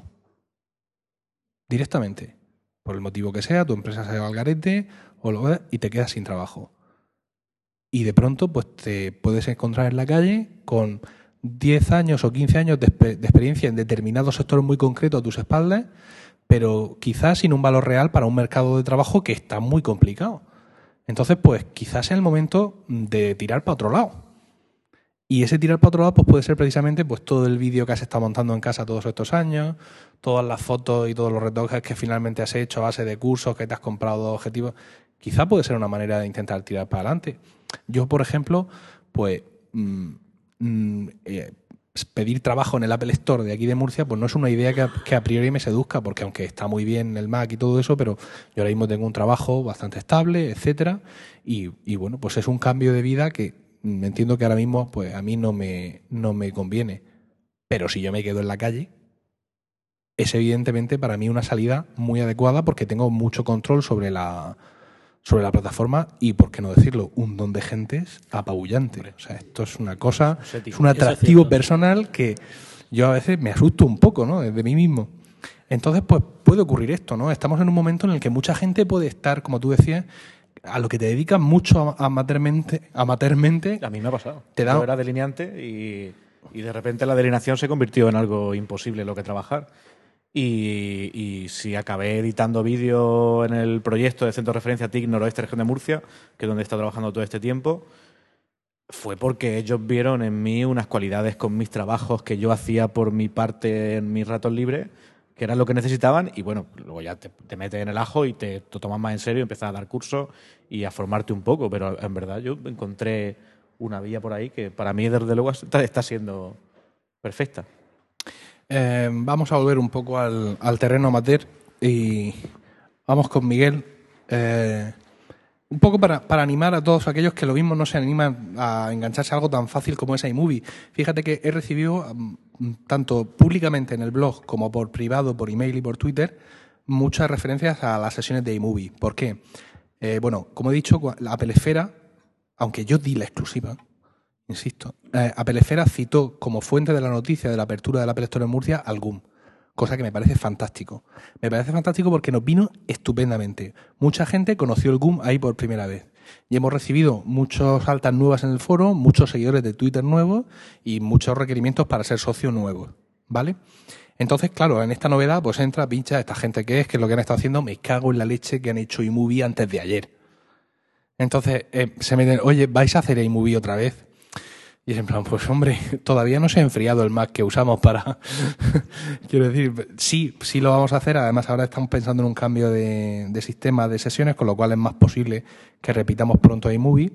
Directamente. Por el motivo que sea, tu empresa se va al garete o lo, y te quedas sin trabajo. Y de pronto pues te puedes encontrar en la calle con diez años o quince años de, exper- de experiencia en determinados sectores muy concretos a tus espaldas, pero quizás sin un valor real para un mercado de trabajo que está muy complicado. Entonces, pues quizás sea el momento de tirar para otro lado. Y ese tirar para otro lado pues puede ser precisamente pues todo el vídeo que has estado montando en casa todos estos años, todas las fotos y todos los retoques que finalmente has hecho a base de cursos que te has comprado dos objetivos. Quizá puede ser una manera de intentar tirar para adelante. Yo, por ejemplo, pues mm, mm, eh, pedir trabajo en el Apple Store de aquí de Murcia, pues no es una idea que a, que a priori me seduzca, porque aunque está muy bien el Mac y todo eso, pero yo ahora mismo tengo un trabajo bastante estable, etcétera, y, y bueno, pues es un cambio de vida que mm, entiendo que ahora mismo pues a mí no me, no me conviene. Pero si yo me quedo en la calle, es evidentemente para mí una salida muy adecuada porque tengo mucho control sobre la sobre la plataforma y, por qué no decirlo, un don de gentes apabullante. O sea, esto es una cosa, es un atractivo personal que yo a veces me asusto un poco, ¿no?, de mí mismo. Entonces, pues puede ocurrir esto, ¿no? Estamos en un momento en el que mucha gente puede estar, como tú decías, a lo que te dedicas mucho amateurmente, amateurmente. A mí me ha pasado. Te da- Yo era delineante y, y de repente la delineación se convirtió en algo imposible lo que trabajar. Y, y si acabé editando vídeo en el proyecto de Centro de Referencia T I C Noroeste Región de Murcia, que es donde he estado trabajando todo este tiempo, fue porque ellos vieron en mí unas cualidades con mis trabajos que yo hacía por mi parte en mis ratos libres, que eran lo que necesitaban, y bueno, luego ya te, te metes en el ajo y te, te tomas más en serio, empiezas a dar cursos y a formarte un poco, pero en verdad yo encontré una vía por ahí que para mí, desde luego, está, está siendo perfecta. Eh, vamos a volver un poco al, al terreno amateur y vamos con Miguel. Eh, un poco para, para animar a todos aquellos que lo mismo no se animan a engancharse a algo tan fácil como es iMovie. Fíjate que he recibido, um, tanto públicamente en el blog como por privado, por email y por Twitter, muchas referencias a las sesiones de iMovie. ¿Por qué? Eh, bueno, como he dicho, la Apple Esfera, aunque yo di la exclusiva, insisto, eh, Apple Esfera citó como fuente de la noticia de la apertura del Apple Store en Murcia al G U M, cosa que me parece fantástico. Me parece fantástico porque nos vino estupendamente. Mucha gente conoció el G U M ahí por primera vez. Y hemos recibido muchas altas nuevas en el foro, muchos seguidores de Twitter nuevos y muchos requerimientos para ser socio nuevos, ¿vale? Entonces, claro, en esta novedad pues entra, pincha, esta gente que es, que es lo que han estado haciendo, me cago en la leche que han hecho iMovie antes de ayer. Entonces, eh, se meten, oye, ¿vais a hacer iMovie otra vez? Y es en plan, pues hombre, todavía no se ha enfriado el Mac que usamos para... Quiero decir, sí, sí lo vamos a hacer. Además, ahora estamos pensando en un cambio de, de sistema de sesiones, con lo cual es más posible que repitamos pronto iMovie.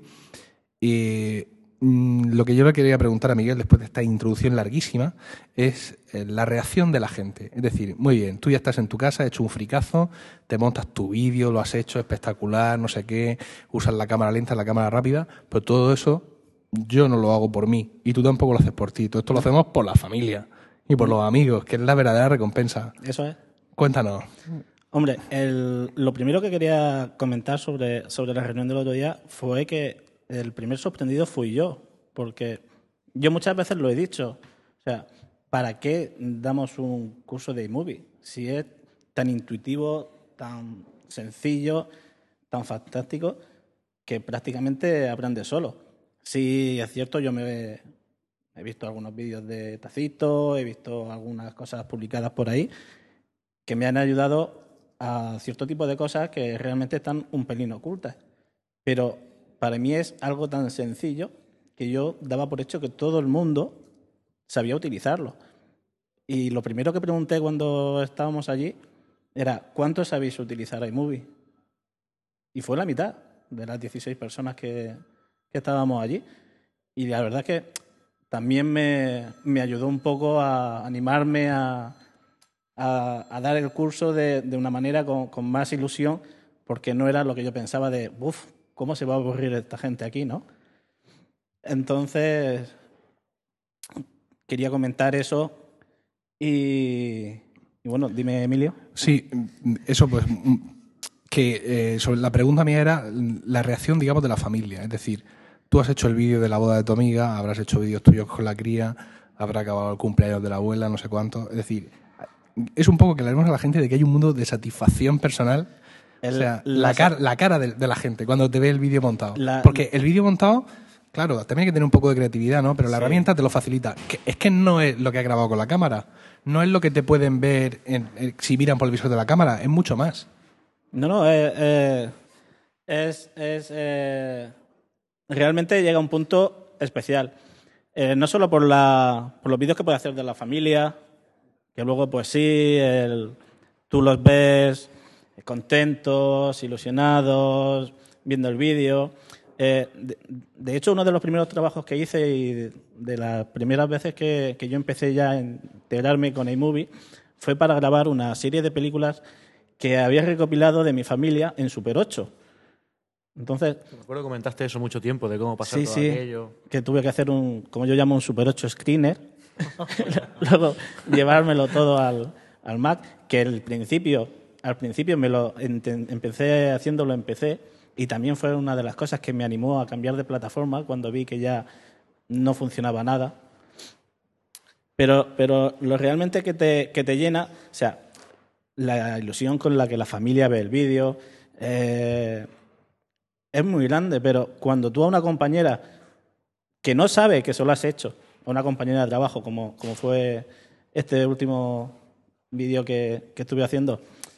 Y mmm, lo que yo le quería preguntar a Miguel, después de esta introducción larguísima, es eh, la reacción de la gente. Es decir, muy bien, tú ya estás en tu casa, has hecho un fricazo, te montas tu vídeo, lo has hecho espectacular, no sé qué, usas la cámara lenta, la cámara rápida, pero todo eso... yo no lo hago por mí y tú tampoco lo haces por ti. Todo esto lo hacemos por la familia y por los amigos, que es la verdadera recompensa. Eso es. Cuéntanos. Hombre, el, lo primero que quería comentar sobre, sobre la reunión del otro día fue que el primer sorprendido fui yo, porque yo muchas veces lo he dicho. O sea, ¿para qué damos un curso de iMovie? Si es tan intuitivo, tan sencillo, tan fantástico, que prácticamente aprende solo. Sí, es cierto, yo me he, he visto algunos vídeos de Tacito, he visto algunas cosas publicadas por ahí que me han ayudado a cierto tipo de cosas que realmente están un pelín ocultas. Pero para mí es algo tan sencillo que yo daba por hecho que todo el mundo sabía utilizarlo. Y lo primero que pregunté cuando estábamos allí era, ¿cuántos sabéis utilizar iMovie? Y fue la mitad de las dieciséis personas que... que estábamos allí, y la verdad es que también me, me ayudó un poco a animarme a, a, a dar el curso de, de una manera con, con más ilusión, porque no era lo que yo pensaba de, uff, ¿cómo se va a aburrir esta gente aquí, no? Entonces, quería comentar eso y, y bueno, dime, Emilio. Sí, eso pues, que eh, sobre la pregunta mía era la reacción, digamos, de la familia, es decir, tú has hecho el vídeo de la boda de tu amiga, habrás hecho vídeos tuyos con la cría, habrá acabado el cumpleaños de la abuela, no sé cuánto. Es decir, es un poco que le demos a la gente de que hay un mundo de satisfacción personal. El, o sea, la, la, cara, la cara de, de la gente cuando te ve el vídeo montado. La, Porque el vídeo montado, claro, también hay que tener un poco de creatividad, ¿no? Pero la sí. herramienta te lo facilita. Que, es que no es lo que has grabado con la cámara. No es lo que te pueden ver en, en, si miran por el visor de la cámara. Es mucho más. No, no, eh, eh, es... es eh... realmente llega a un punto especial. Eh, no solo por, la, por los vídeos que puede hacer de la familia, que luego, pues sí, el, tú los ves contentos, ilusionados, viendo el vídeo. Eh, de, de hecho, uno de los primeros trabajos que hice y de, de las primeras veces que, que yo empecé ya a integrarme con iMovie fue para grabar una serie de películas que había recopilado de mi familia en Super ocho. Entonces, me acuerdo que comentaste eso mucho tiempo, de cómo pasar sí, todo sí, aquello. Que tuve que hacer un, como yo llamo, un Super ocho screener. Luego llevármelo todo al, al Mac, que el principio, al principio me lo ent- empecé haciéndolo en P C y también fue una de las cosas que me animó a cambiar de plataforma cuando vi que ya no funcionaba nada. Pero, pero lo realmente que te, que te llena, o sea, la ilusión con la que la familia ve el vídeo, eh, es muy grande, pero cuando tú a una compañera que no sabe que eso lo has hecho, a una compañera de trabajo, como, como fue este último vídeo que, que estuve haciendo,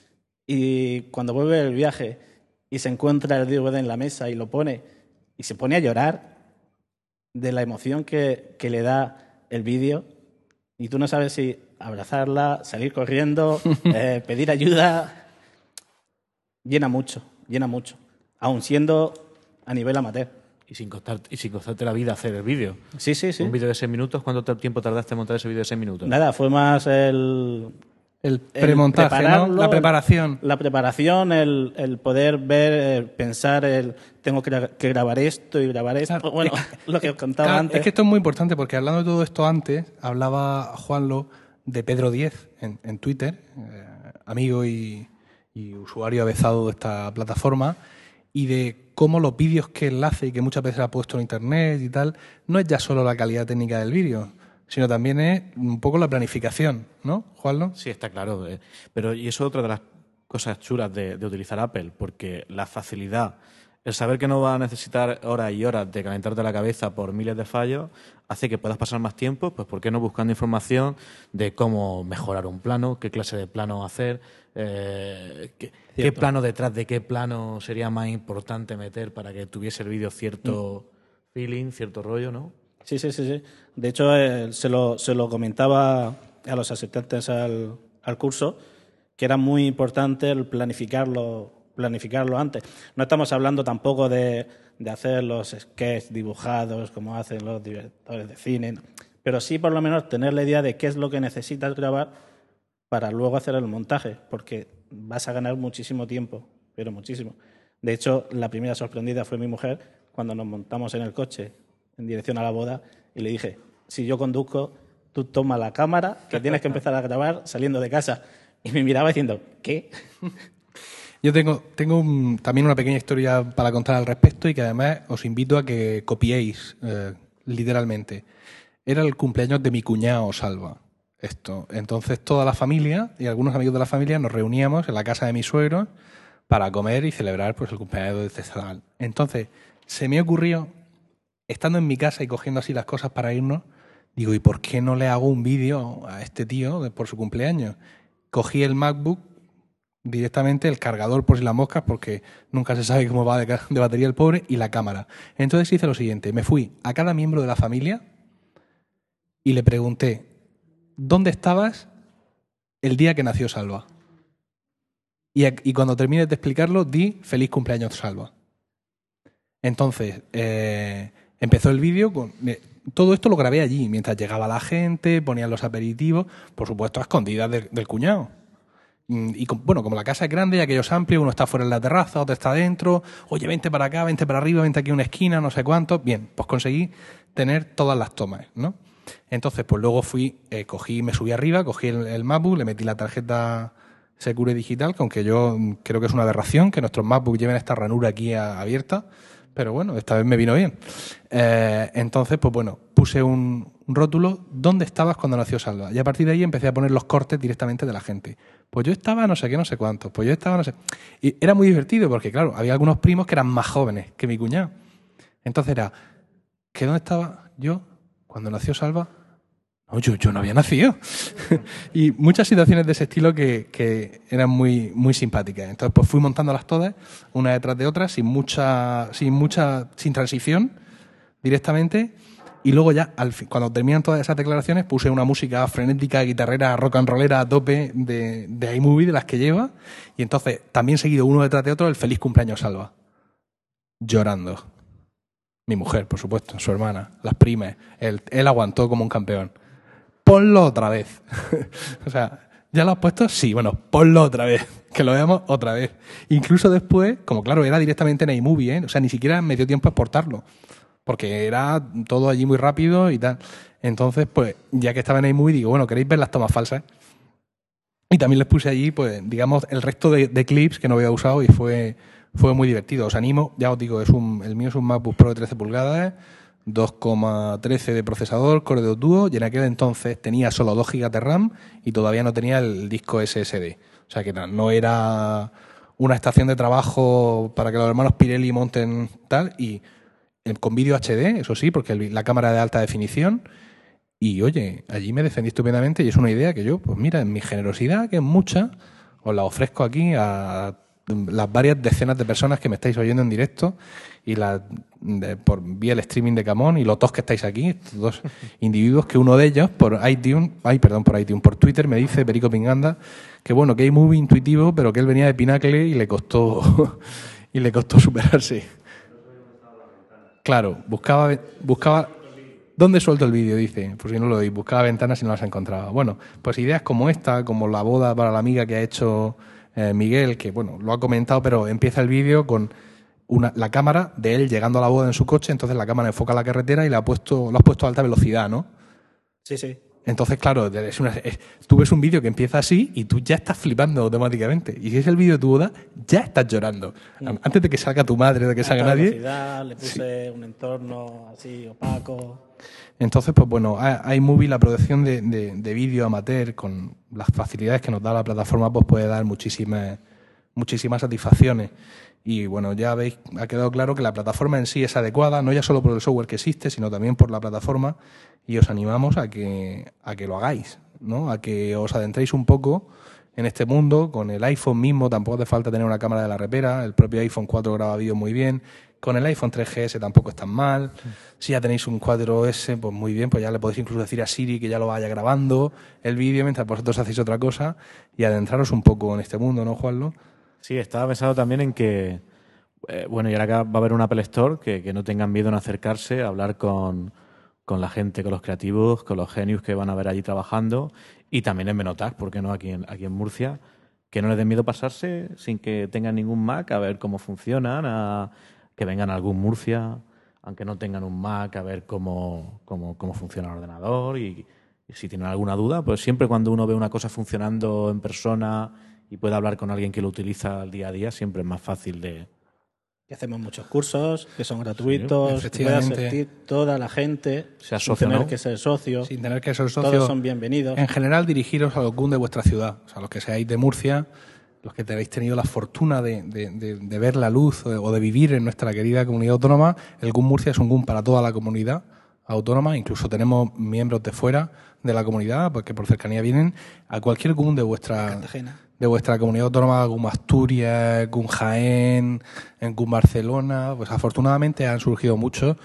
y cuando vuelve del viaje y se encuentra el D V D en la mesa y lo pone, y se pone a llorar de la emoción que, que le da el vídeo, y tú no sabes si abrazarla, salir corriendo, eh, pedir ayuda, llena mucho, llena mucho. Aun siendo a nivel amateur. Y sin, costar, y sin costarte la vida hacer el vídeo. Sí, sí, sí. Un vídeo de seis minutos, ¿cuánto tiempo tardaste en montar ese vídeo de seis minutos? Nada, fue más el... El premontaje, ¿no? La preparación. La preparación, el, el poder ver, el pensar, el tengo que, que grabar esto y grabar esto. Claro, bueno, es, lo que os contaba claro, antes. Es que esto es muy importante porque hablando de todo esto antes, hablaba Juanlo de Pedro Diez en, en Twitter, eh, amigo y, y usuario avezado de esta plataforma, y de cómo los vídeos que él hace y que muchas veces ha puesto en internet y tal, no es ya solo la calidad técnica del vídeo, sino también es un poco la planificación, ¿no, Juanlo? Sí, está claro. Pero y eso es otra de las cosas chulas de, de utilizar Apple, porque la facilidad, el saber que no va a necesitar horas y horas de calentarte la cabeza por miles de fallos, hace que puedas pasar más tiempo, pues ¿por qué no buscando información de cómo mejorar un plano, qué clase de plano hacer, eh, qué, qué plano detrás de qué plano sería más importante meter para que tuviese el vídeo cierto mm. feeling, cierto rollo, ¿no? Sí, sí, sí, sí. De hecho, eh, se, lo, se lo comentaba a los asistentes al, al curso, que era muy importante el planificarlo, planificarlo antes. No estamos hablando tampoco de, de hacer los sketches dibujados como hacen los directores de cine, pero sí por lo menos tener la idea de qué es lo que necesitas grabar para luego hacer el montaje, porque vas a ganar muchísimo tiempo, pero muchísimo. De hecho, la primera sorprendida fue mi mujer cuando nos montamos en el coche en dirección a la boda y le dije, si yo conduzco, tú toma la cámara, que tienes que empezar a grabar saliendo de casa. Y me miraba diciendo, ¿qué? Yo tengo, tengo un, también una pequeña historia para contar al respecto y que además os invito a que copiéis eh, literalmente. Era el cumpleaños de mi cuñado Salva. Esto. Entonces toda la familia y algunos amigos de la familia nos reuníamos en la casa de mis suegros para comer y celebrar pues, el cumpleaños de este chaval. Entonces se me ocurrió, estando en mi casa y cogiendo así las cosas para irnos, digo, ¿y por qué no le hago un vídeo a este tío por su cumpleaños? Cogí el MacBook, directamente el cargador por si las moscas, porque nunca se sabe cómo va de, de batería el pobre, y la cámara. Entonces hice lo siguiente, me fui a cada miembro de la familia y le pregunté, ¿dónde estabas el día que nació Salva? Y, y cuando termines de explicarlo, di feliz cumpleaños Salva. Entonces, eh, empezó el vídeo con... Todo esto lo grabé allí, mientras llegaba la gente, ponían los aperitivos, por supuesto a escondidas del, del cuñado. Y bueno, como la casa es grande y aquello es amplio, uno está fuera en la terraza, otro está dentro, oye, vente para acá, vente para arriba, vente aquí a una esquina, no sé cuánto. Bien, pues conseguí tener todas las tomas, ¿no? Entonces, pues luego fui, eh, cogí, me subí arriba, cogí el, el MacBook, le metí la tarjeta Secure Digital, que aunque yo creo que es una aberración que nuestros MacBook lleven esta ranura aquí a, abierta, pero bueno, esta vez me vino bien. Eh, entonces, pues bueno, puse un, un rótulo, ¿dónde estabas cuando nació Salva? Y a partir de ahí empecé a poner los cortes directamente de la gente. Pues yo estaba no sé qué, no sé cuántos, pues yo estaba no sé... Y era muy divertido porque, claro, había algunos primos que eran más jóvenes que mi cuñado. Entonces era, ¿que dónde estaba yo cuando nació Salva? No, yo, yo no había nacido. Y muchas situaciones de ese estilo que, que eran muy, muy simpáticas. Entonces, pues fui montándolas todas, una detrás de otra, sin mucha, sin mucha, sin transición, directamente. Y luego ya, al fin, cuando terminan todas esas declaraciones, puse una música frenética, guitarrera, rock and rollera a tope de, de iMovie, de las que lleva. Y entonces, también seguido uno detrás de otro, el feliz cumpleaños Salva. Llorando. Mi mujer, por supuesto, su hermana, las primas. Él, él aguantó como un campeón. Ponlo otra vez. O sea, ¿ya lo has puesto? Sí, bueno, ponlo otra vez. Que lo veamos otra vez. Incluso después, como claro, era directamente en iMovie, ¿eh? O sea, ni siquiera me dio tiempo a exportarlo. Porque era todo allí muy rápido y tal. Entonces, pues, ya que estaba en iMovie, digo, bueno, ¿queréis ver las tomas falsas? Y también les puse allí, pues, digamos, el resto de, de clips que no había usado y fue, fue muy divertido. Os animo, ya os digo, es un, el mío es un MacBook Pro de trece pulgadas, dos coma trece de procesador, Core dos Duo, y en aquel entonces tenía solo dos gigas de RAM y todavía no tenía el disco ese ese de. O sea que no era una estación de trabajo para que los hermanos Pirelli monten tal, y con vídeo H D, eso sí, porque el, la cámara de alta definición. Y oye, allí me defendí estupendamente y es una idea que yo, pues mira, en mi generosidad, que es mucha, os la ofrezco aquí a las varias decenas de personas que me estáis oyendo en directo y la, de, por vía el streaming de Camón y los dos que estáis aquí, estos dos individuos, que uno de ellos por iTunes, ay perdón, por iTunes, por Twitter me dice, Perico Pinganda, que bueno, que es muy intuitivo, pero que él venía de Pinacle y le costó y le costó superarse. Claro, buscaba, buscaba ¿dónde suelto el vídeo? Dice, por si no lo oís, buscaba ventanas y no las encontraba. Bueno, pues ideas como esta, como la boda para la amiga que ha hecho eh, Miguel, que bueno, lo ha comentado, pero empieza el vídeo con una, la cámara de él llegando a la boda en su coche, entonces la cámara enfoca la carretera y la ha puesto, lo has puesto a alta velocidad, ¿no? Sí, sí. Entonces, claro, es una, es, tú ves un vídeo que empieza así y tú ya estás flipando automáticamente. Y si es el vídeo de tu boda, ya estás llorando. Mm. Antes de que salga tu madre, de que salga nadie. Velocidad, le puse sí. un entorno así opaco. Entonces, pues bueno, iMovie, la producción de, de, de vídeo amateur, con las facilidades que nos da la plataforma, pues puede dar muchísimas, muchísimas satisfacciones. Y bueno, ya veis, ha quedado claro que la plataforma en sí es adecuada, no ya solo por el software que existe, sino también por la plataforma, y os animamos a que, a que lo hagáis, ¿no? A que os adentréis un poco en este mundo. Con el iPhone mismo tampoco hace falta tener una cámara de la repera, el propio iPhone cuatro graba vídeo muy bien, con el iPhone tres G S tampoco es tan mal, si ya tenéis un cuatro S, pues muy bien, pues ya le podéis incluso decir a Siri que ya lo vaya grabando el vídeo mientras vosotros hacéis otra cosa, y adentraros un poco en este mundo, ¿no, Juanlo? Sí, estaba pensado también en que, eh, bueno, y ahora que va a haber un Apple Store, que, que no tengan miedo en acercarse, a hablar con, con la gente, con los creativos, con los genios que van a ver allí trabajando, y también en Menotag, ¿por qué no?, aquí en, aquí en Murcia, que no les den miedo pasarse sin que tengan ningún Mac, a ver cómo funcionan, a que vengan a algún Murcia, aunque no tengan un Mac, a ver cómo, cómo, cómo funciona el ordenador, y, y si tienen alguna duda, pues siempre cuando uno ve una cosa funcionando en persona y puede hablar con alguien que lo utiliza al día a día, siempre es más fácil de... Que hacemos muchos cursos, que son gratuitos, sí, que puede asistir toda la gente, sea sin socio, tener ¿no? que ser socio. Sin tener que ser socio. Todos son bienvenidos. En general, dirigiros a los G U M de vuestra ciudad, o sea, los que seáis de Murcia, los que habéis tenido la fortuna de, de, de, de ver la luz o de vivir en nuestra querida comunidad autónoma. El G U M Murcia es un G U M para toda la comunidad autónoma, incluso tenemos miembros de fuera de la comunidad, porque por cercanía vienen a cualquier G U M de vuestra... Cartagena. de vuestra comunidad autónoma, G U M Asturias, G U M Jaén, en G U M Barcelona, pues afortunadamente han surgido muchos,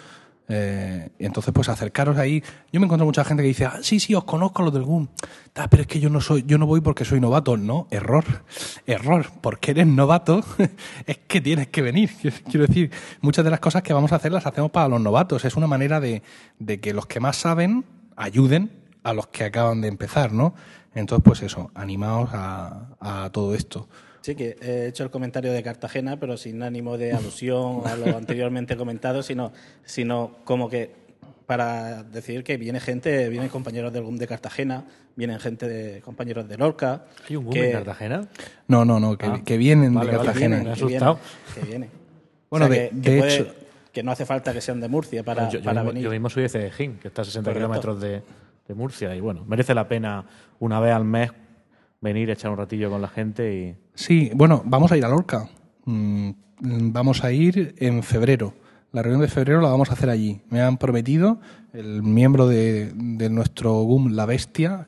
eh, y entonces pues acercaros ahí. Yo me encuentro mucha gente que dice, ah, sí, sí, os conozco los del G U M, ah, pero es que yo no soy, yo no voy porque soy novato. No, error, error, porque eres novato, es que tienes que venir. Quiero decir, muchas de las cosas que vamos a hacer las hacemos para los novatos, es una manera de, de que los que más saben ayuden a los que acaban de empezar, ¿no? Entonces, pues eso, animaos a, a todo esto. Sí, que he hecho el comentario de Cartagena, pero sin ánimo de alusión a lo anteriormente comentado, sino, sino como que para decir que viene gente, vienen compañeros del G U M de Cartagena, vienen gente de compañeros de Lorca. ¿Hay un G U M que, en Cartagena? No, no, no, que, ah, que vienen vale, de vale, Cartagena. Vienen, me he asustado. Que viene. Bueno, o sea, de, que, de que puede, hecho... que no hace falta que sean de Murcia para, yo, yo para mismo, venir. Yo mismo soy de Cedejín, que está a sesenta Correcto. kilómetros de, de Murcia, y bueno, merece la pena una vez al mes venir, echar un ratillo con la gente y... Sí, bueno, vamos a ir a Lorca. Mm, vamos a ir en febrero. La reunión de febrero la vamos a hacer allí. Me han prometido el miembro de, de nuestro G U M, La Bestia,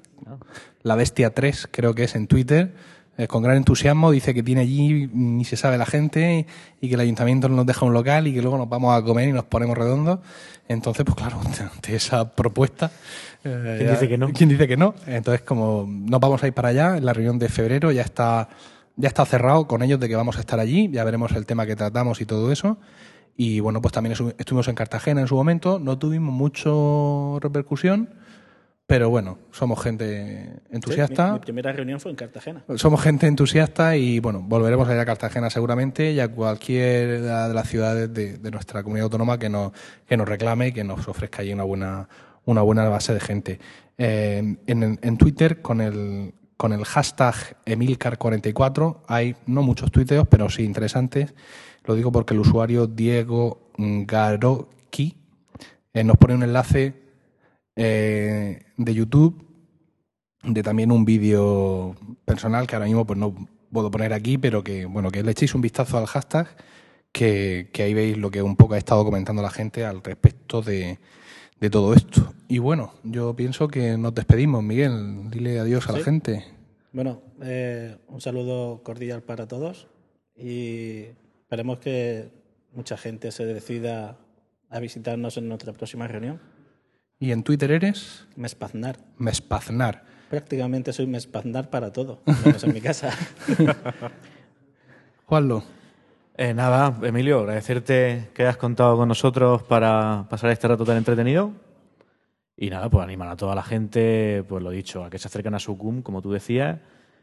La Bestia tres, creo que es en Twitter, eh, con gran entusiasmo, dice que tiene allí, ni se sabe la gente, y que el ayuntamiento nos deja un local y que luego nos vamos a comer y nos ponemos redondos. Entonces, pues claro, ante esa propuesta... Eh, ¿Quién dice que no? ¿Quién dice que no? Entonces, como nos vamos a ir para allá, en la reunión de febrero ya está, ya está cerrado con ellos de que vamos a estar allí, ya veremos el tema que tratamos y todo eso. Y bueno, pues también estuvimos en Cartagena en su momento, no tuvimos mucho repercusión, pero bueno, somos gente entusiasta. Sí, mi, mi primera reunión fue en Cartagena. Somos gente entusiasta y bueno, volveremos a ir a Cartagena seguramente y a cualquier de las ciudades de, de nuestra comunidad autónoma que nos, que nos reclame y que nos ofrezca allí una buena, una buena base de gente. Eh, en, en Twitter, con el, con el hashtag Emilcar cuarenta y cuatro, hay no muchos tuiteos, pero sí interesantes. Lo digo porque el usuario Diego Garoki eh, nos pone un enlace eh, de YouTube de también un vídeo personal que ahora mismo pues no puedo poner aquí, pero que bueno, que le echéis un vistazo al hashtag, que, que ahí veis lo que un poco ha estado comentando la gente al respecto de, de todo esto. Y bueno, yo pienso que nos despedimos. Miguel, dile adiós a ¿Sí? la gente. Bueno, eh, un saludo cordial para todos y esperemos que mucha gente se decida a visitarnos en nuestra próxima reunión. ¿Y en Twitter eres? Mespaznar. Mespaznar. Prácticamente soy Mespaznar para todo, menos en mi casa. Juanlo. Eh, nada, Emilio, agradecerte que hayas contado con nosotros para pasar este rato tan entretenido. Y nada, pues animar a toda la gente, pues lo dicho, a que se acerquen a Sucum, como tú decías,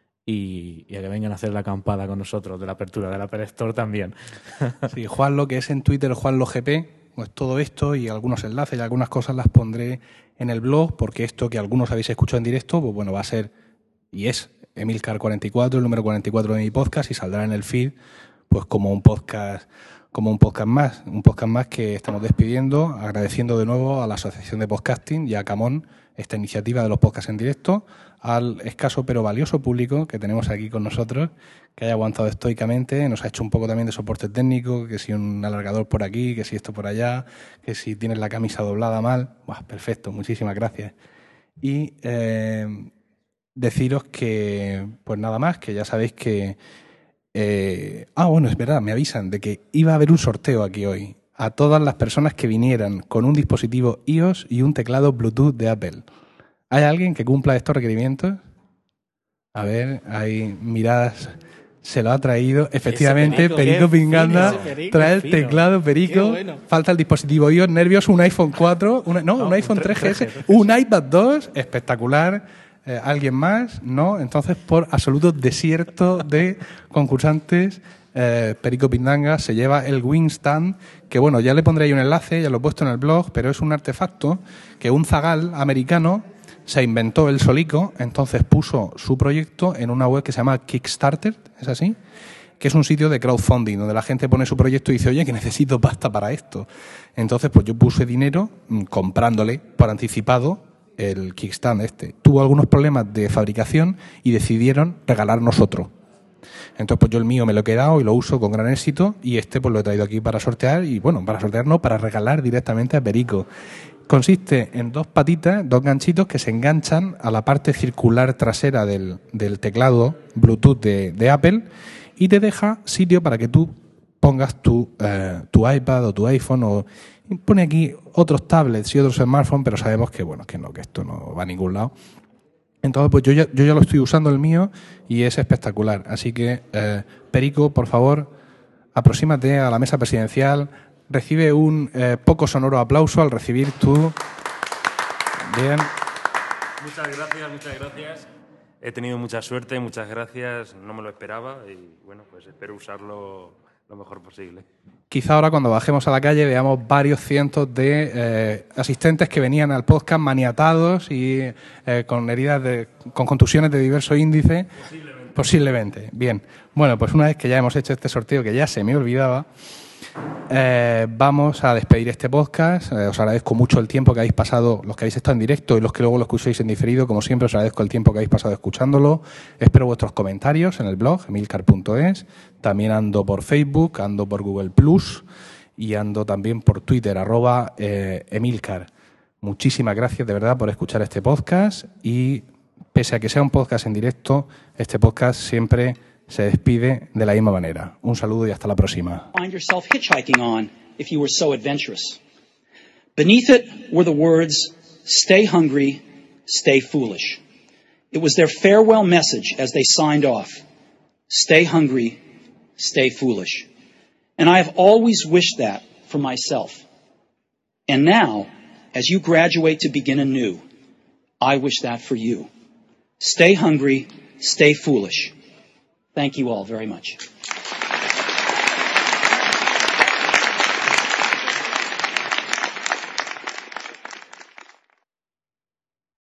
y, y a que vengan a hacer la acampada con nosotros de la apertura de la Apple Store también. Sí, Juanlo, que es en Twitter JuanloGP, pues todo esto y algunos enlaces y algunas cosas las pondré en el blog, porque esto que algunos habéis escuchado en directo, pues bueno, va a ser, y es Emilcar cuarenta y cuatro, el número cuarenta y cuatro de mi podcast, y saldrá en el feed pues como un podcast como un podcast más, un podcast más que estamos despidiendo, agradeciendo de nuevo a la Asociación de Podcasting y a Camón esta iniciativa de los podcasts en directo, al escaso pero valioso público que tenemos aquí con nosotros, que haya aguantado estoicamente, nos ha hecho un poco también de soporte técnico, que si un alargador por aquí, que si esto por allá, que si tienes la camisa doblada mal. Buah, perfecto, muchísimas gracias. Y eh, deciros que, pues nada más, que ya sabéis que Eh, ah, bueno, es verdad, me avisan de que iba a haber un sorteo aquí hoy a todas las personas que vinieran con un dispositivo iOS y un teclado Bluetooth de Apple. ¿Hay alguien que cumpla estos requerimientos? A ver, hay miradas. Se lo ha traído. Efectivamente, Perico, Perico Pinganda fino, Perico, trae el fino. teclado Perico. Bueno. Falta el dispositivo iOS, nervios, un iPhone cuatro, una, no, No, un iPhone un tres G S, tres G S. un iPad dos, espectacular. Eh, ¿Alguien más? No. Entonces, por absoluto desierto de concursantes, eh, Perico Pindanga se lleva el Wingstand, que bueno, ya le pondré ahí un enlace, ya lo he puesto en el blog, pero es un artefacto que un zagal americano se inventó él solico, entonces puso su proyecto en una web que se llama Kickstarter, ¿es así? Que es un sitio de crowdfunding, donde la gente pone su proyecto y dice, oye, que necesito pasta para esto. Entonces, pues yo puse dinero mm, comprándole por anticipado el Kickstand este. Tuvo algunos problemas de fabricación y decidieron regalarnos otro. Entonces, pues yo el mío me lo he quedado y lo uso con gran éxito, y este pues lo he traído aquí para sortear, y bueno, para sortear no, para regalar directamente a Perico. Consiste en dos patitas, dos ganchitos que se enganchan a la parte circular trasera del, del teclado Bluetooth de, de Apple, y te deja sitio para que tú pongas tu, eh, tu iPad o tu iPhone, o pone aquí otros tablets y otros smartphones, pero sabemos que bueno, que no, que esto no va a ningún lado. Entonces, pues yo ya, yo ya lo estoy usando el mío y es espectacular. Así que, eh, Perico, por favor, aproxímate a la mesa presidencial, recibe un eh, poco sonoro aplauso al recibir tu... Bien. Muchas gracias, muchas gracias. He tenido mucha suerte, muchas gracias, no me lo esperaba y bueno, pues espero usarlo lo mejor posible. Quizá ahora cuando bajemos a la calle veamos varios cientos de eh, asistentes que venían al podcast maniatados y eh, con heridas, de, con contusiones de diversos índices. Posiblemente. Posiblemente. Bien. Bueno, pues una vez que ya hemos hecho este sorteo, que ya se me olvidaba, eh, vamos a despedir este podcast. Eh, os agradezco mucho el tiempo que habéis pasado, los que habéis estado en directo y los que luego lo escucháis en diferido. Como siempre, os agradezco el tiempo que habéis pasado escuchándolo. Espero vuestros comentarios en el blog, emilcar punto es. También ando por Facebook, ando por Google Plus y ando también por Twitter, arroba eh, Emilcar. Muchísimas gracias de verdad por escuchar este podcast, y pese a que sea un podcast en directo, este podcast siempre se despide de la misma manera. Un saludo y hasta la próxima. Find yourself hitchhiking on if you were so adventurous. Beneath it were the words, "Stay hungry, stay foolish." It was their farewell message as they signed off. Stay hungry, stay foolish. And I have always wished that for myself. And now, as you graduate to begin anew, I wish that for you. Stay hungry, stay foolish. Thank you all very much.